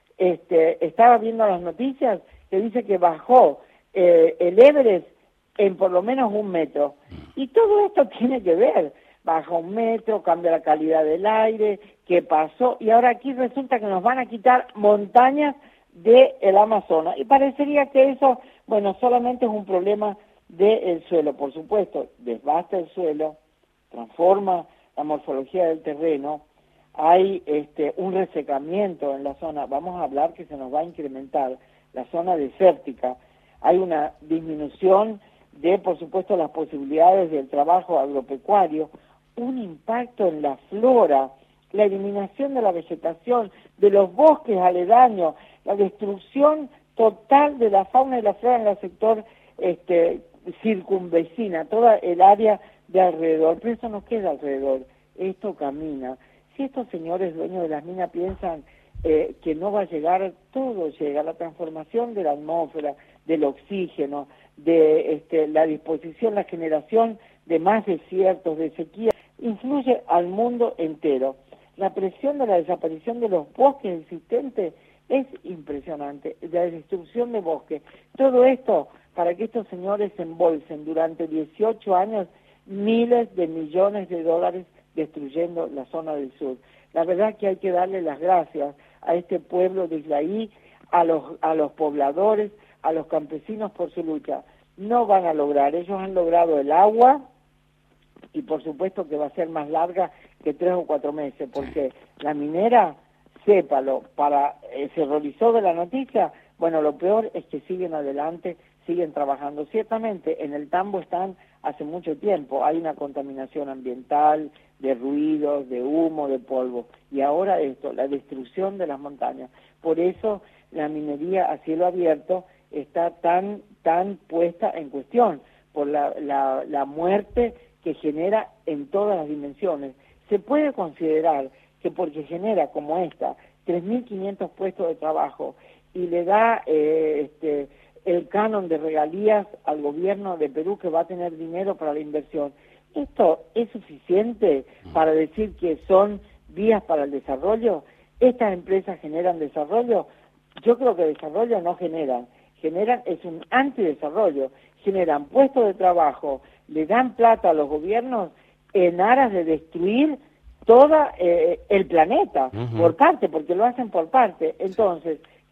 este, estaba viendo las noticias que dice que bajó eh, el Everest en por lo menos un metro. Y todo esto tiene que ver. Baja un metro, cambia la calidad del aire, qué pasó. Y ahora aquí resulta que nos van a quitar montañas del Amazonas. Y parecería que eso, bueno, solamente es un problema del suelo. Por supuesto, desbasta el suelo, transforma la morfología del terreno, hay este un resecamiento en la zona, vamos a hablar que se nos va a incrementar la zona desértica, hay una disminución de, por supuesto, las posibilidades del trabajo agropecuario, un impacto en la flora, la eliminación de la vegetación, de los bosques aledaños, la destrucción total de la fauna y la flora en el sector este, circunvecina, toda el área de alrededor, pero eso no queda alrededor, esto camina. Si estos señores dueños de las minas piensan eh, que no va a llegar, todo llega, la transformación de la atmósfera, del oxígeno, de este, la disposición, la generación de más desiertos, de sequía, influye al mundo entero. La presión de la desaparición de los bosques existentes es impresionante, la destrucción de bosques. Todo esto para que estos señores embolsen durante dieciocho años miles de millones de dólares destruyendo la zona del sur. La verdad que hay que darle las gracias a este pueblo de Islaí, a los, a los pobladores, a los campesinos por su lucha. No van a lograr, ellos han logrado el agua y por supuesto que va a ser más larga que tres o cuatro meses, porque la minera, sépalo, para eh, se realizó de la noticia, bueno, lo peor es que siguen adelante, siguen trabajando. Ciertamente en el tambo están hace mucho tiempo, hay una contaminación ambiental, de ruidos, de humo, de polvo, y ahora esto, la destrucción de las montañas. Por eso la minería a cielo abierto está tan tan puesta en cuestión, por la, la, la muerte que genera en todas las dimensiones. Se puede considerar que porque genera como esta tres mil quinientos puestos de trabajo y le da eh, este, el canon de regalías al gobierno de Perú, que va a tener dinero para la inversión, ¿esto es suficiente para decir que son vías para el desarrollo? ¿Estas empresas generan desarrollo? Yo creo que desarrollo no generan. Generan, es un antidesarrollo. Generan puestos de trabajo, le dan plata a los gobiernos en aras de destruir todo eh, el planeta, uh-huh. por parte, porque lo hacen por parte. Entonces,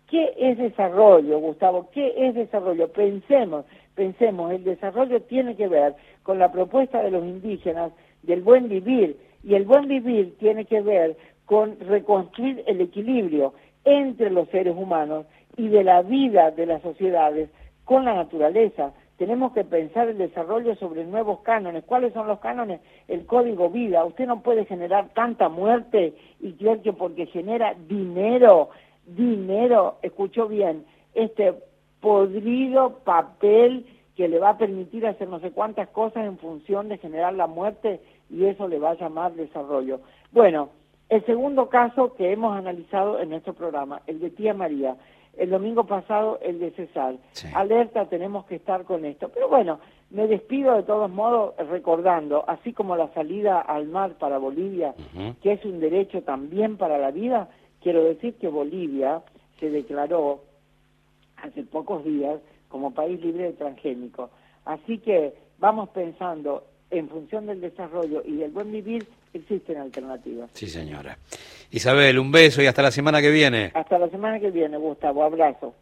¿Qué es desarrollo, Gustavo? ¿Qué es desarrollo? Pensemos, pensemos, el desarrollo tiene que ver con la propuesta de los indígenas del buen vivir, y el buen vivir tiene que ver con reconstruir el equilibrio entre los seres humanos y de la vida de las sociedades con la naturaleza. Tenemos que pensar el desarrollo sobre nuevos cánones. ¿Cuáles son los cánones? El código vida. Usted no puede generar tanta muerte y creer que porque genera dinero, dinero, escuchó bien, este podrido papel que le va a permitir hacer no sé cuántas cosas en función de generar la muerte, y eso le va a llamar desarrollo. Bueno, el segundo caso que hemos analizado en nuestro programa, el de Tía María. El domingo pasado el de Cesar. Sí. Alerta, tenemos que estar con esto. Pero bueno, me despido de todos modos recordando, así como la salida al mar para Bolivia, uh-huh. que es un derecho también para la vida, quiero decir que Bolivia se declaró hace pocos días como país libre de transgénicos. Así que vamos pensando, en función del desarrollo y del buen vivir, existen alternativas. Sí, señora. Isabel, un beso y hasta la semana que viene. Hasta la semana que viene, Gustavo. Abrazo.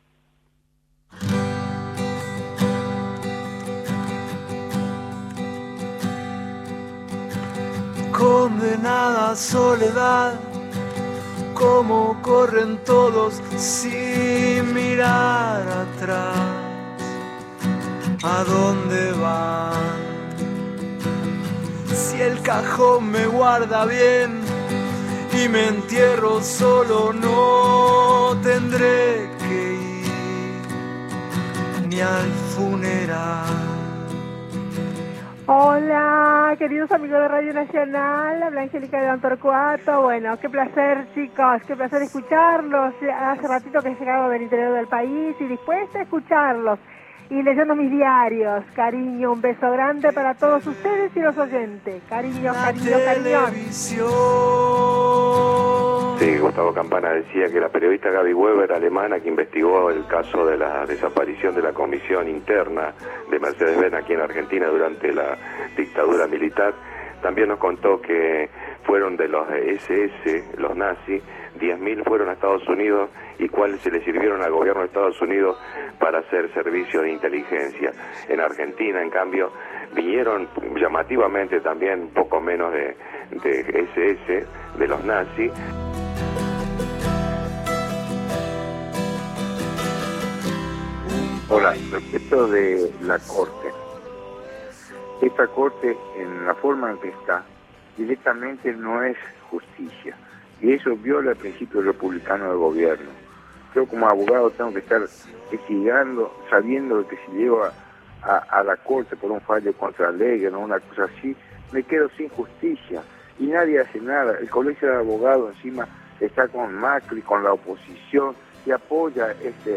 Condenada soledad, como corren todos sin mirar atrás. ¿A dónde van? Si el cajón me guarda bien y me entierro solo, no tendré que ir ni al funeral. Hola, queridos amigos de Radio Nacional, habla Angélica de Don Torcuato. Bueno, qué placer, chicos, qué placer escucharlos. Hace ratito que he llegado del interior del país y dispuesta a escucharlos y leyendo mis diarios. Cariño, un beso grande para todos ustedes y los oyentes. Cariño, cariño, cariño. Sí, Gustavo Campana decía que la periodista Gaby Weber, alemana, que investigó el caso de la desaparición de la comisión interna de Mercedes-Benz aquí en Argentina durante la dictadura militar, también nos contó que fueron de los ese ese, los nazis, diez mil fueron a Estados Unidos y cuáles se le sirvieron al gobierno de Estados Unidos para hacer servicio de inteligencia. En Argentina, en cambio, vinieron llamativamente también poco menos de, de ese ese, de los nazis. Hola, respecto de la Corte. Esta Corte, en la forma en que está, directamente no es justicia. Y eso viola el principio republicano del gobierno. Yo como abogado tengo que estar investigando, sabiendo que si llego a, a, a la Corte por un fallo contra la ley o una cosa así, me quedo sin justicia. Y nadie hace nada. El Colegio de Abogados encima está con Macri, con la oposición, y apoya este...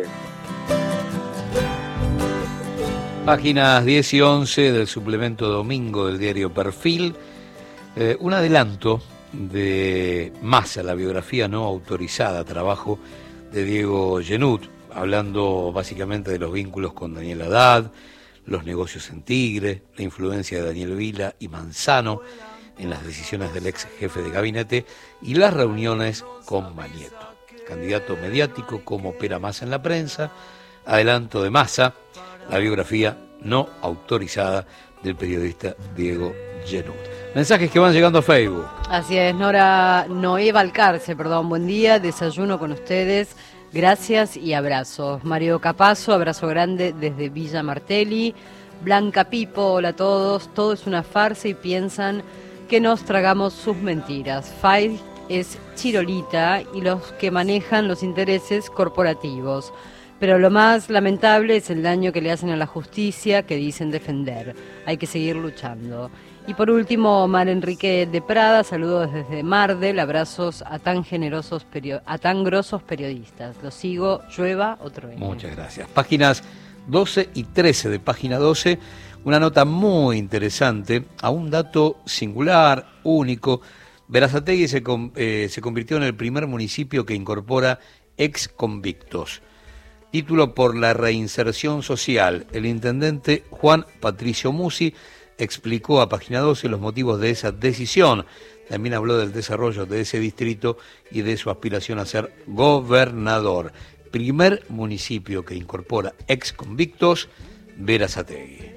Páginas diez y once del suplemento domingo del diario Perfil. Eh, un adelanto de Massa, la biografía no autorizada, trabajo de Diego Genut, hablando básicamente de los vínculos con Daniel Haddad, los negocios en Tigre, la influencia de Daniel Vila y Manzano en las decisiones del ex jefe de gabinete y las reuniones con Manieto. Candidato mediático, cómo opera Massa en la prensa, adelanto de Massa, la biografía no autorizada del periodista Diego Genut. Mensajes que van llegando a Facebook. Así es, Nora Noé Valcarce, perdón, buen día, desayuno con ustedes, gracias y abrazos. Mario Capazo, abrazo grande desde Villa Martelli. Blanca Pipo, hola a todos, todo es una farsa y piensan que nos tragamos sus mentiras. Fay es chirolita y los que manejan los intereses corporativos. Pero lo más lamentable es el daño que le hacen a la justicia que dicen defender. Hay que seguir luchando. Y por último, Omar Enrique de Prada, saludos desde Mardel, abrazos a tan generosos, perio- a tan grosos periodistas. Los sigo, llueva o truene. Muchas gracias. Páginas doce y trece de página doce, una nota muy interesante, a un dato singular, único. Berazategui se, con, eh, se convirtió en el primer municipio que incorpora ex convictos. Título por la reinserción social. El intendente Juan Patricio Musi explicó a página doce los motivos de esa decisión. También habló del desarrollo de ese distrito y de su aspiración a ser gobernador. primer municipio que incorpora ex convictos, Berazategui.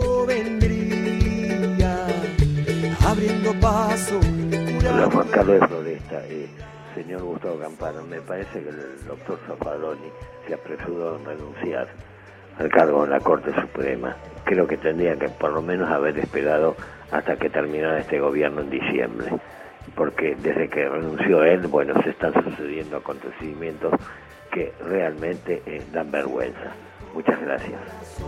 Abriendo paso. Hola, Juan Carlos de Floresta. Eh, señor Gustavo Campana, me parece que el doctor Zaffaroni se apresuró en renunciar al cargo en la Corte Suprema. Creo que tendría que por lo menos haber esperado hasta que terminara este gobierno en diciembre, porque desde que renunció él, bueno, se están sucediendo acontecimientos que realmente eh, dan vergüenza. Muchas gracias.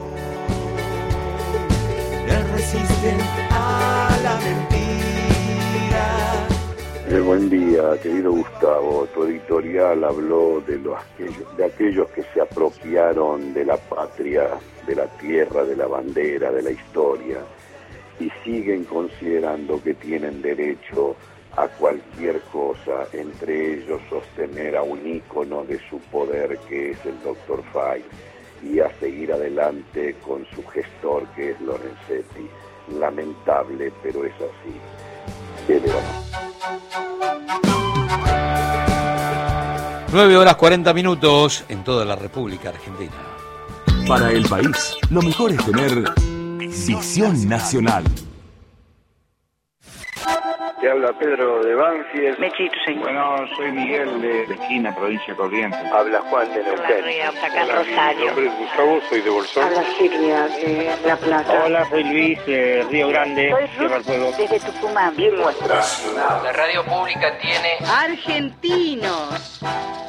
Resisten a la mentira. Eh, buen día, querido Gustavo. Tu editorial habló de, los, de aquellos que se apropiaron de la patria, de la tierra, de la bandera, de la historia, y siguen considerando que tienen derecho a cualquier cosa, entre ellos sostener a un ícono de su poder que es el doctor Fay, y a seguir adelante con su gestor que es Lorenzetti. Lamentable, pero es así. ¿Qué le vamos? nueve horas cuarenta minutos en toda la República Argentina. Para el país, lo mejor es tener visión nacional. Te habla Pedro de Banfield. Mechito, señor. Bueno, soy Miguel de, de Esquina, provincia de Corrientes. Habla Juan de Neuquén. Acá en Rosario. Mi nombre es Gustavo, soy de Bolsón. Habla Silvia de La Plata. Hola, soy Luis de Río Grande, Tierra del Fuego. Desde Tucumán. Bien nuestra. La radio pública tiene argentinos.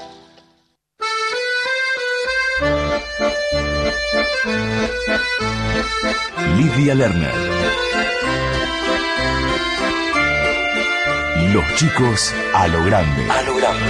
Lidia Lerner. Los chicos a lo grande. A lo grande.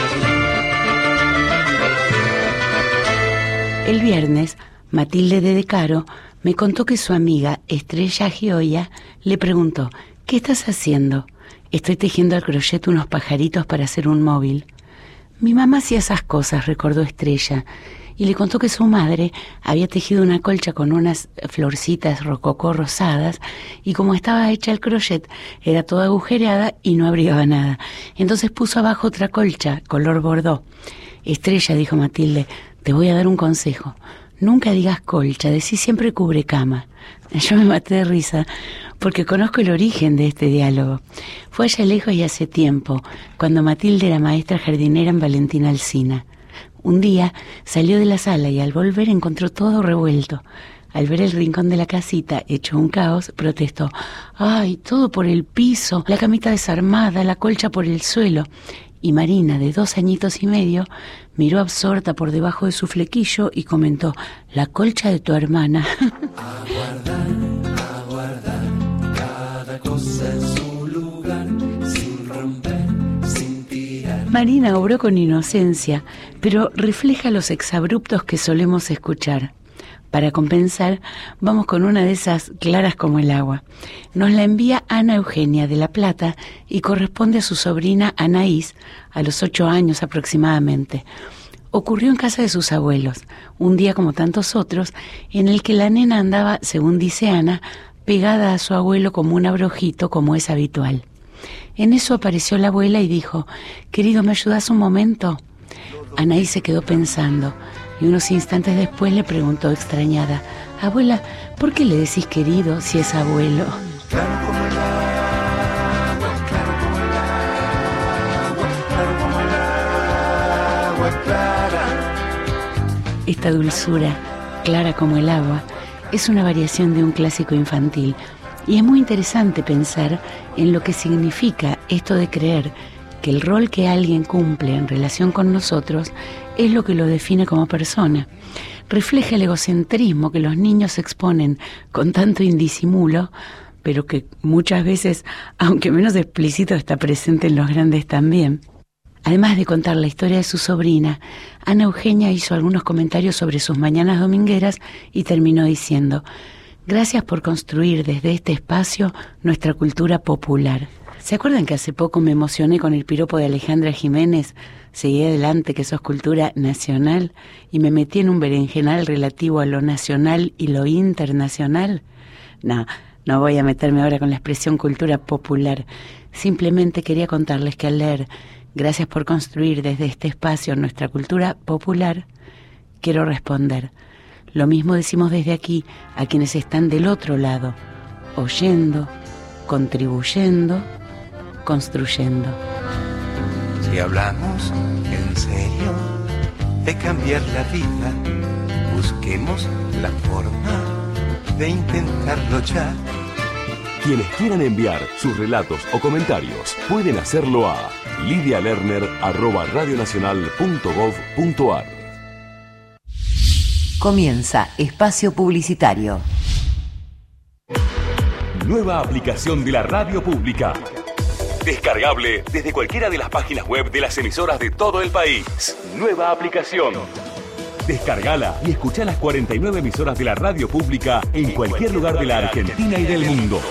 El viernes, Matilde de Decaro me contó que su amiga Estrella Gioia le preguntó: ¿qué estás haciendo? Estoy tejiendo al crochet unos pajaritos para hacer un móvil. Mi mamá hacía esas cosas, recordó Estrella, y le contó que su madre había tejido una colcha con unas florcitas rococó rosadas, y como estaba hecha el crochet, era toda agujereada y no abrigaba nada. Entonces puso abajo otra colcha, color bordó. Estrella, dijo Matilde, te voy a dar un consejo. Nunca digas colcha, decí siempre cubrecama. Yo me maté de risa, porque conozco el origen de este diálogo. Fue allá lejos y hace tiempo, cuando Matilde era maestra jardinera en Valentina Alsina. Un día salió de la sala y al volver encontró todo revuelto. Al ver el rincón de la casita hecho un caos, protestó: ¡ay, todo por el piso, la camita desarmada, la colcha por el suelo! Y Marina, de dos añitos y medio, miró absorta por debajo de su flequillo y comentó: la colcha de tu hermana. Aguardar, aguardar, cada cosa en su lugar, sin romper, sin tirar. Marina obró con inocencia, pero refleja los exabruptos que solemos escuchar. Para compensar, vamos con una de esas claras como el agua. Nos la envía Ana Eugenia de La Plata y corresponde a su sobrina Anaís, a los ocho años aproximadamente. Ocurrió en casa de sus abuelos, un día como tantos otros, en el que la nena andaba, según dice Ana, pegada a su abuelo como un abrojito, como es habitual. En eso apareció la abuela y dijo: «Querido, ¿me ayudas un momento?». Anaís se quedó pensando y unos instantes después le preguntó extrañada: «Abuela, ¿por qué le decís querido si es abuelo?». Claro como el agua, claro como el agua, claro como el agua clara. Esta dulzura, clara como el agua, es una variación de un clásico infantil, y es muy interesante pensar en lo que significa esto de creer que el rol que alguien cumple en relación con nosotros es lo que lo define como persona. Refleja el egocentrismo que los niños exponen con tanto indisimulo, pero que muchas veces, aunque menos explícito, está presente en los grandes también. Además de contar la historia de su sobrina, Ana Eugenia hizo algunos comentarios sobre sus mañanas domingueras y terminó diciendo: «Gracias por construir desde este espacio nuestra cultura popular». ¿Se acuerdan que hace poco me emocioné con el piropo de Alejandra Jiménez? Seguí adelante, que sos cultura nacional, y me metí en un berenjenal relativo a lo nacional y lo internacional. No, no voy a meterme ahora con la expresión cultura popular. Simplemente quería contarles que al leer Gracias por construir desde este espacio nuestra cultura popular. Quiero responder. Lo mismo decimos desde aquí a quienes están del otro lado, oyendo, contribuyendo, construyendo. Si hablamos en serio de cambiar la vida, busquemos la forma de intentarlo ya. Quienes quieran enviar sus relatos o comentarios pueden hacerlo a lidia lerner arroba radionacional punto gov punto ar. Comienza espacio publicitario. Nueva aplicación de la radio pública. Descargable desde cualquiera de las páginas web de las emisoras de todo el país. Nueva aplicación. Descargala y escuchá las cuarenta y nueve emisoras de la radio pública en cualquier lugar de la Argentina y del mundo.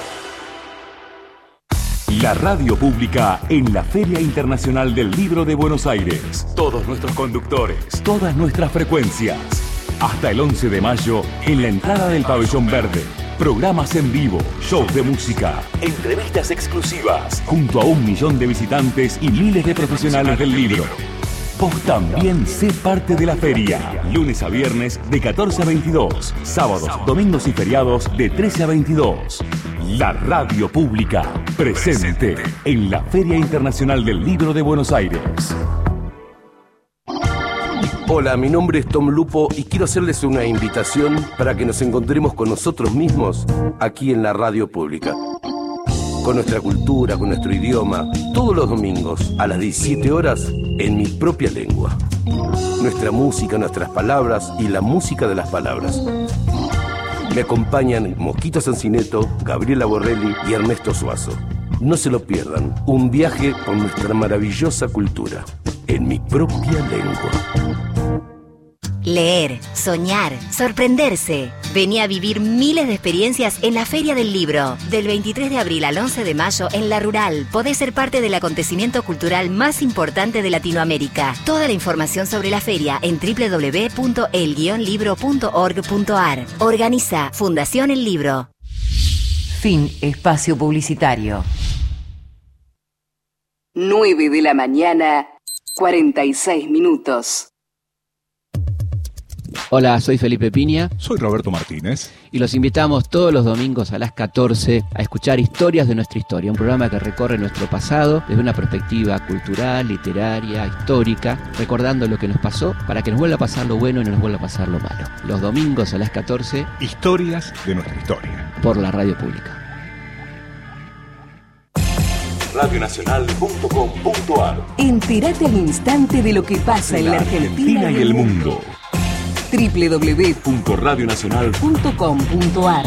La radio pública en la Feria Internacional del Libro de Buenos Aires. Todos nuestros conductores, todas nuestras frecuencias. Hasta el once de mayo en la entrada del Pabellón Verde. Programas en vivo, shows de música, entrevistas exclusivas, junto a un millón de visitantes y miles de profesionales del libro. Vos también sé parte de la feria. Lunes a viernes de catorce a veintidós. Sábados, domingos y feriados de trece a veintidós. La radio pública, presente en la Feria Internacional del Libro de Buenos Aires. Hola, mi nombre es Tom Lupo y quiero hacerles una invitación para que nos encontremos con nosotros mismos aquí en la radio pública. Con nuestra cultura, con nuestro idioma, todos los domingos a las diecisiete horas en mi propia lengua. Nuestra música, nuestras palabras y la música de las palabras. Me acompañan Mosquito Sancineto, Gabriela Borrelli y Ernesto Suazo. No se lo pierdan, un viaje por nuestra maravillosa cultura, en mi propia lengua. Leer, soñar, sorprenderse. Vení a vivir miles de experiencias en la Feria del Libro. Del veintitrés de abril al once de mayo en La Rural. Podés ser parte del acontecimiento cultural más importante de Latinoamérica. Toda la información sobre la feria en doble u doble u doble u punto el guion libro punto org punto ar. Organiza Fundación El Libro. Fin espacio publicitario. nueve de la mañana, cuarenta y seis minutos. Hola, soy Felipe Piña. Soy Roberto Martínez. Y los invitamos todos los domingos a las catorce a escuchar Historias de nuestra historia, un programa que recorre nuestro pasado desde una perspectiva cultural, literaria, histórica, recordando lo que nos pasó para que nos vuelva a pasar lo bueno y no nos vuelva a pasar lo malo. Los domingos a las catorce, Historias de nuestra historia. Por la radio pública. radionacional punto com punto ar. Entérate al instante de lo que pasa en la, la Argentina, Argentina y el mundo. doble u doble u doble u punto radionacional punto com punto ar.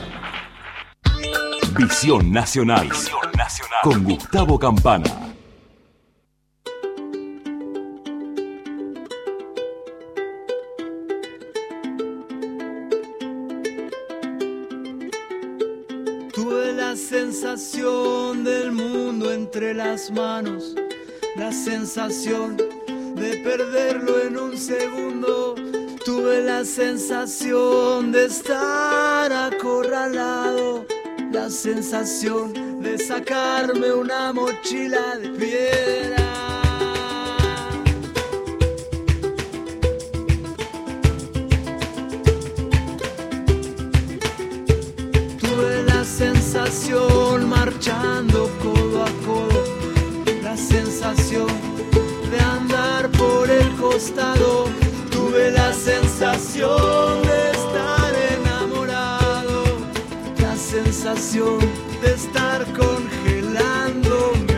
Visión Nacional. Visión Nacional. Con Gustavo Campana. Tuve la sensación del mundo entre las manos, la sensación de perderlo en un segundo. Tuve la sensación de estar acorralado, la sensación de sacarme una mochila de piedra. Tuve la sensación marchando codo a codo, la sensación de andar por el costado. Tuve la sensación de estar enamorado, la sensación de estar congelándome.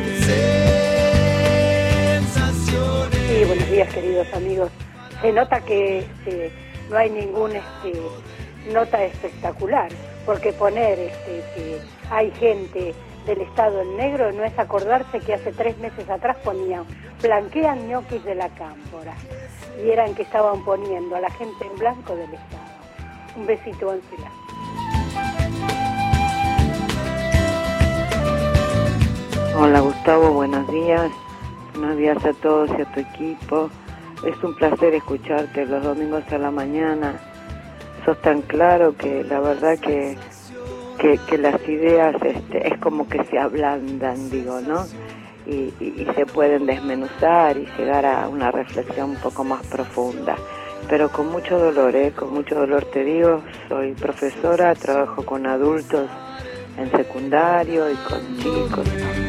Sensaciones. Sí, buenos días, queridos amigos. Se nota que este, no hay ningún este, nota espectacular, porque poner este, que hay gente del Estado en negro no es acordarse que hace tres meses atrás ponían blanquean ñoquis de la cámpora y eran que estaban poniendo a la gente en blanco del Estado. Un besito, Ángela. Hola Gustavo, buenos días. Buenos días a todos y a tu equipo. Es un placer escucharte los domingos a la mañana. Sos tan claro que la verdad que que, que las ideas este, es como que se ablandan, digo, ¿no? y, y, y se pueden desmenuzar y llegar a una reflexión un poco más profunda. Pero con mucho dolor, ¿eh? Con mucho dolor te digo, soy profesora, trabajo con adultos en secundario y con chicos.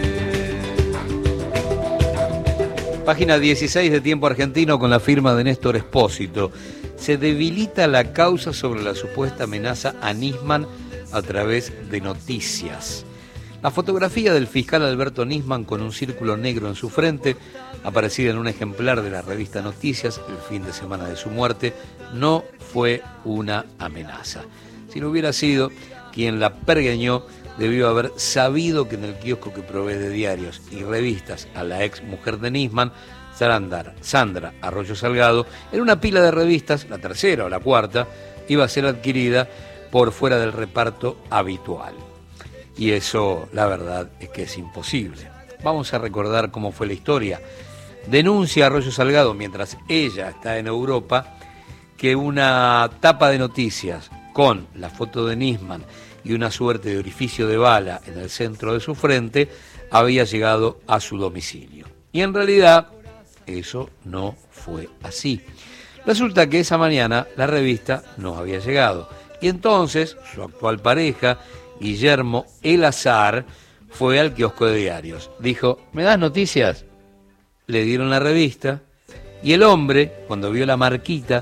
Página dieciséis de Tiempo Argentino con la firma de Néstor Espósito. Se debilita la causa sobre la supuesta amenaza a Nisman a través de noticias. La fotografía del fiscal Alberto Nisman con un círculo negro en su frente, aparecida en un ejemplar de la revista Noticias el fin de semana de su muerte, no fue una amenaza. Si no hubiera sido, quien la pergeñó debió haber sabido que en el kiosco que provee de diarios y revistas a la ex mujer de Nisman, Sandra, Sandra Arroyo Salgado, en una pila de revistas, la tercera o la cuarta, iba a ser adquirida por fuera del reparto habitual. Y eso, la verdad, es que es imposible. Vamos a recordar cómo fue la historia. Denuncia Arroyo Salgado, mientras ella está en Europa, que una tapa de noticias con la foto de Nisman y una suerte de orificio de bala en el centro de su frente había llegado a su domicilio. Y en realidad, eso no fue así. Resulta que esa mañana la revista no había llegado. Y entonces, su actual pareja, Guillermo Elazar, fue al kiosco de diarios. Dijo, ¿me das noticias? Le dieron la revista y el hombre, cuando vio la marquita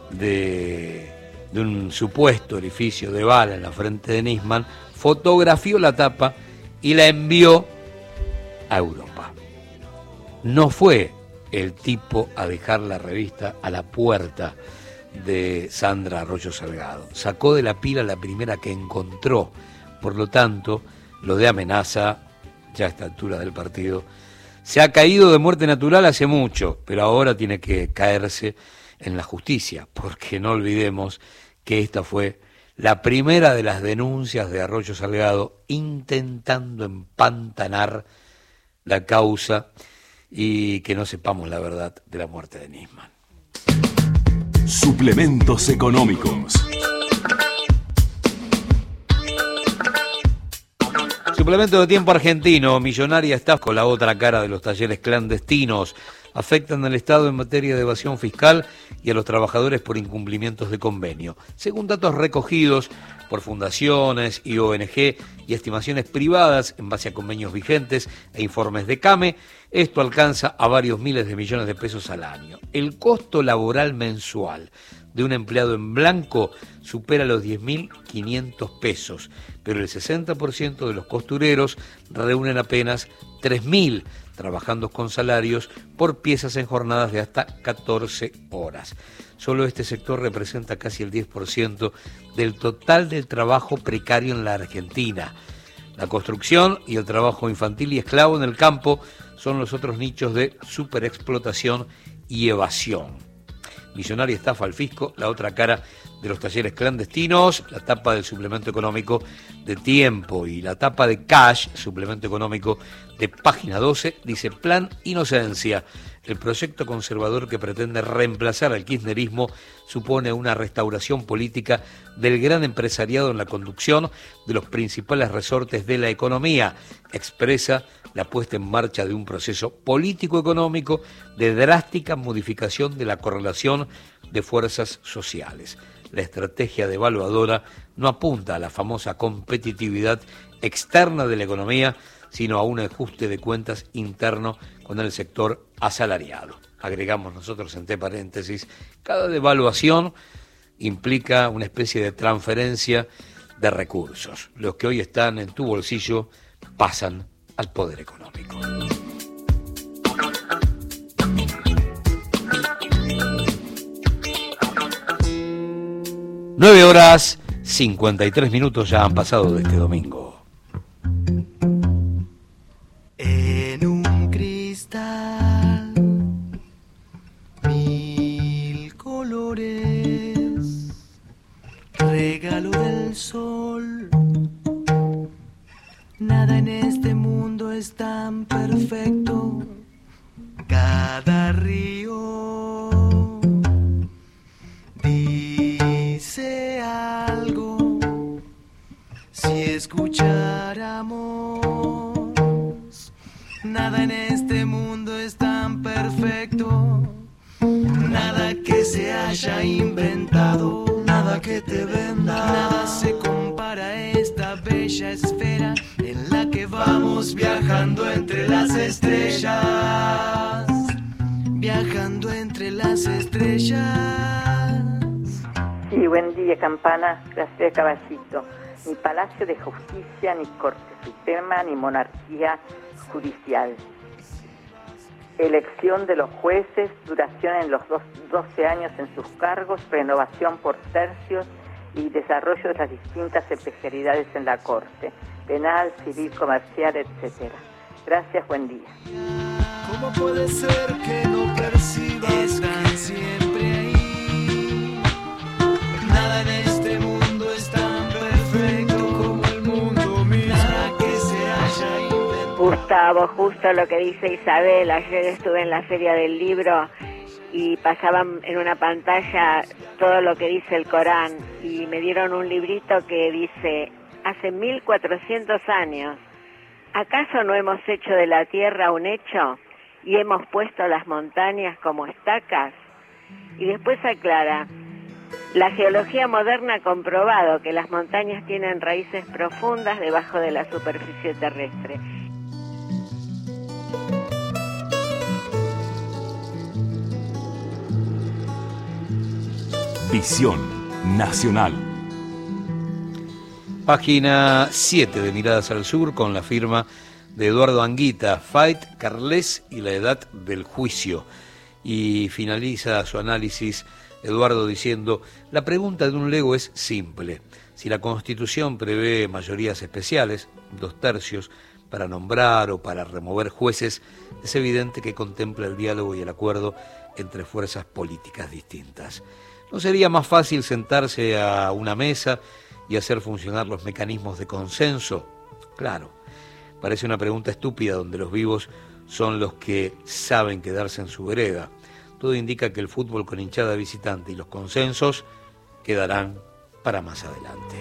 de, de un supuesto orificio de bala en la frente de Nisman, fotografió la tapa y la envió a Europa. No fue el tipo a dejar la revista a la puerta de Sandra Arroyo Salgado. Sacó de la pila la primera que encontró. Por lo tanto, lo de amenaza, ya a esta altura del partido, se ha caído de muerte natural hace mucho, pero ahora tiene que caerse en la justicia, porque no olvidemos que esta fue la primera de las denuncias de Arroyo Salgado intentando empantanar la causa y que no sepamos la verdad de la muerte de Nisman. Suplementos económicos. Suplemento de Tiempo Argentino. Millonaria estafa con la otra cara de los talleres clandestinos. Afectan al Estado en materia de evasión fiscal y a los trabajadores por incumplimientos de convenio. Según datos recogidos por fundaciones y O N G y estimaciones privadas en base a convenios vigentes e informes de CAME, esto alcanza a varios miles de millones de pesos al año. El costo laboral mensual de un empleado en blanco supera los diez mil quinientos pesos, pero el sesenta por ciento de los costureros reúnen apenas tres mil, trabajando con salarios por piezas en jornadas de hasta catorce horas. Solo este sector representa casi el diez por ciento del total del trabajo precario en la Argentina. La construcción y el trabajo infantil y esclavo en el campo son los otros nichos de superexplotación y evasión. Millonaria estafa al fisco, la otra cara de los talleres clandestinos, la tapa del suplemento económico de Tiempo y la tapa de Cash, suplemento económico de Página doce, dice Plan Inocencia. El proyecto conservador que pretende reemplazar al kirchnerismo supone una restauración política del gran empresariado en la conducción de los principales resortes de la economía. Expresa la puesta en marcha de un proceso político-económico de drástica modificación de la correlación de fuerzas sociales. La estrategia devaluadora no apunta a la famosa competitividad externa de la economía, sino a un ajuste de cuentas interno con el sector asalariado. Agregamos nosotros entre paréntesis, cada devaluación implica una especie de transferencia de recursos. Los que hoy están en tu bolsillo pasan al poder económico. Nueve horas cincuenta y tres minutos ya han pasado de este domingo. En un cristal, mil colores, regalo del sol. Nada en este mundo es tan perfecto. Cada río dice algo. Si escucháramos Nada en este mundo es tan perfecto, nada que se haya inventado, nada que te venda, nada se compara a esta bella esfera en la que vamos viajando entre las estrellas, viajando entre las estrellas. Sí, buen día, Campana. Gracias, Caballito. Ni Palacio de Justicia, ni Corte Suprema, ni monarquía judicial. Elección de los jueces, duración en los dos, doce años en sus cargos, renovación por tercios y desarrollo de las distintas especialidades en la Corte, penal, civil, comercial, etcétera. Gracias, buen día. ¿Cómo puede ser que no percibas están siempre ahí? Nada en este mundo es tan perfecto como el mundo mismo, nada que se haya inventado. Gustavo, justo lo que dice Isabel, ayer estuve en la Feria del Libro y pasaban en una pantalla todo lo que dice el Corán y me dieron un librito que dice, hace mil cuatrocientos años, ¿acaso no hemos hecho de la tierra un hecho y hemos puesto las montañas como estacas? Y después aclara, la geología moderna ha comprobado que las montañas tienen raíces profundas debajo de la superficie terrestre. Visión Nacional. Página siete de Miradas al Sur con la firma de Eduardo Anguita, Fait, Carles y la edad del juicio. Y finaliza su análisis Eduardo diciendo, la pregunta de un lego es simple. Si la Constitución prevé mayorías especiales, dos tercios, para nombrar o para remover jueces, es evidente que contempla el diálogo y el acuerdo entre fuerzas políticas distintas. ¿No sería más fácil sentarse a una mesa y hacer funcionar los mecanismos de consenso? Claro, parece una pregunta estúpida donde los vivos son los que saben quedarse en su vereda. Todo indica que el fútbol con hinchada visitante y los consensos quedarán para más adelante.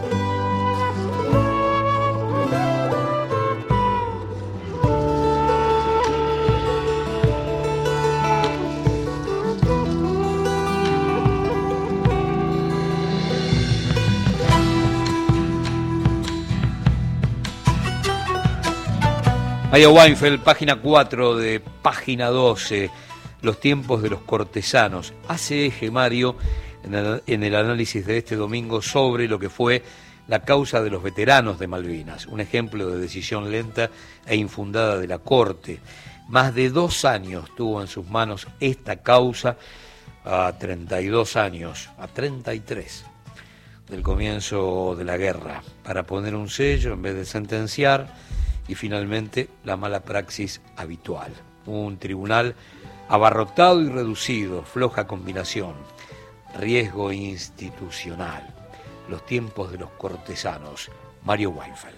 Mario Weinfeld, página cuatro de página doce, los tiempos de los cortesanos. Hace eje, Mario, en el, en el análisis de este domingo sobre lo que fue la causa de los veteranos de Malvinas, un ejemplo de decisión lenta e infundada de la Corte. Más de dos años tuvo en sus manos esta causa, a treinta y dos años, a treinta y tres del comienzo de la guerra, para poner un sello en vez de sentenciar. Y finalmente la mala praxis habitual. Un tribunal abarrotado y reducido, floja combinación, riesgo institucional. Los tiempos de los cortesanos. Mario Weinfeld.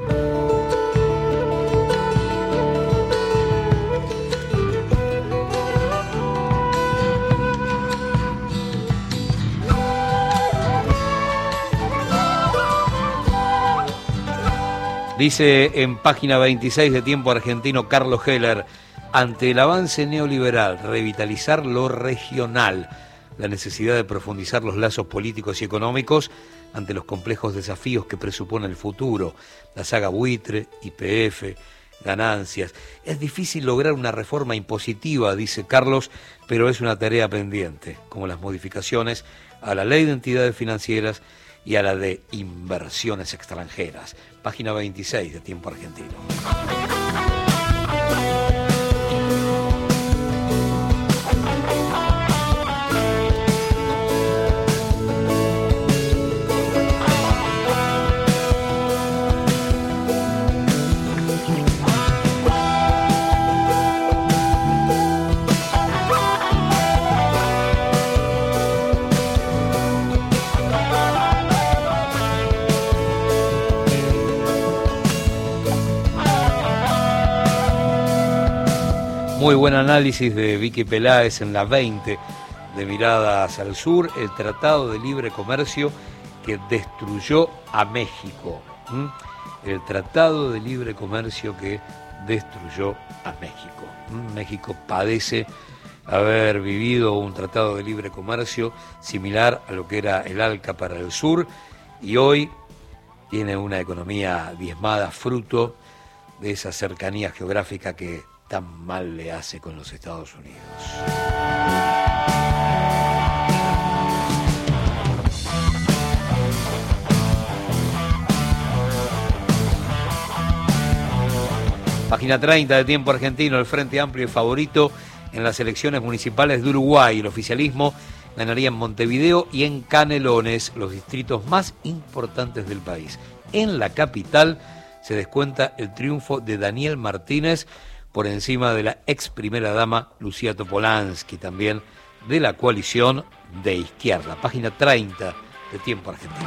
Dice en página veintiséis de Tiempo Argentino Carlos Heller, ante el avance neoliberal, revitalizar lo regional, la necesidad de profundizar los lazos políticos y económicos ante los complejos desafíos que presupone el futuro, la saga buitre, Y P F, ganancias. Es difícil lograr una reforma impositiva, dice Carlos, pero es una tarea pendiente, como las modificaciones a la Ley de Entidades Financieras y a la de Inversiones Extranjeras. Página veintiséis de Tiempo Argentino. Muy buen análisis de Vicky Peláez en la veinte de Miradas al Sur, el Tratado de Libre Comercio que destruyó a México. ¿Mm? El Tratado de Libre Comercio que destruyó a México. México padece haber vivido un tratado de libre comercio similar a lo que era el ALCA para el sur, y hoy tiene una economía diezmada fruto de esa cercanía geográfica que tan mal le hace con los Estados Unidos. Página treinta de Tiempo Argentino. El Frente Amplio es favorito en las elecciones municipales de Uruguay. El oficialismo ganaría en Montevideo y en Canelones, los distritos más importantes del país. En la capital se descuenta el triunfo de Daniel Martínez por encima de la ex primera dama Lucía Topolansky, también de la coalición de izquierda. Página treinta de Tiempo Argentino.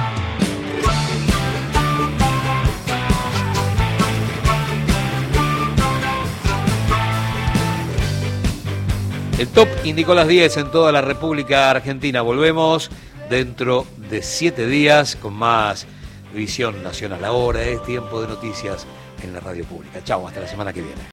El top indicó las diez en toda la República Argentina. Volvemos dentro de siete días con más Visión Nacional. Ahora es tiempo de noticias en la radio pública. Chau, hasta la semana que viene.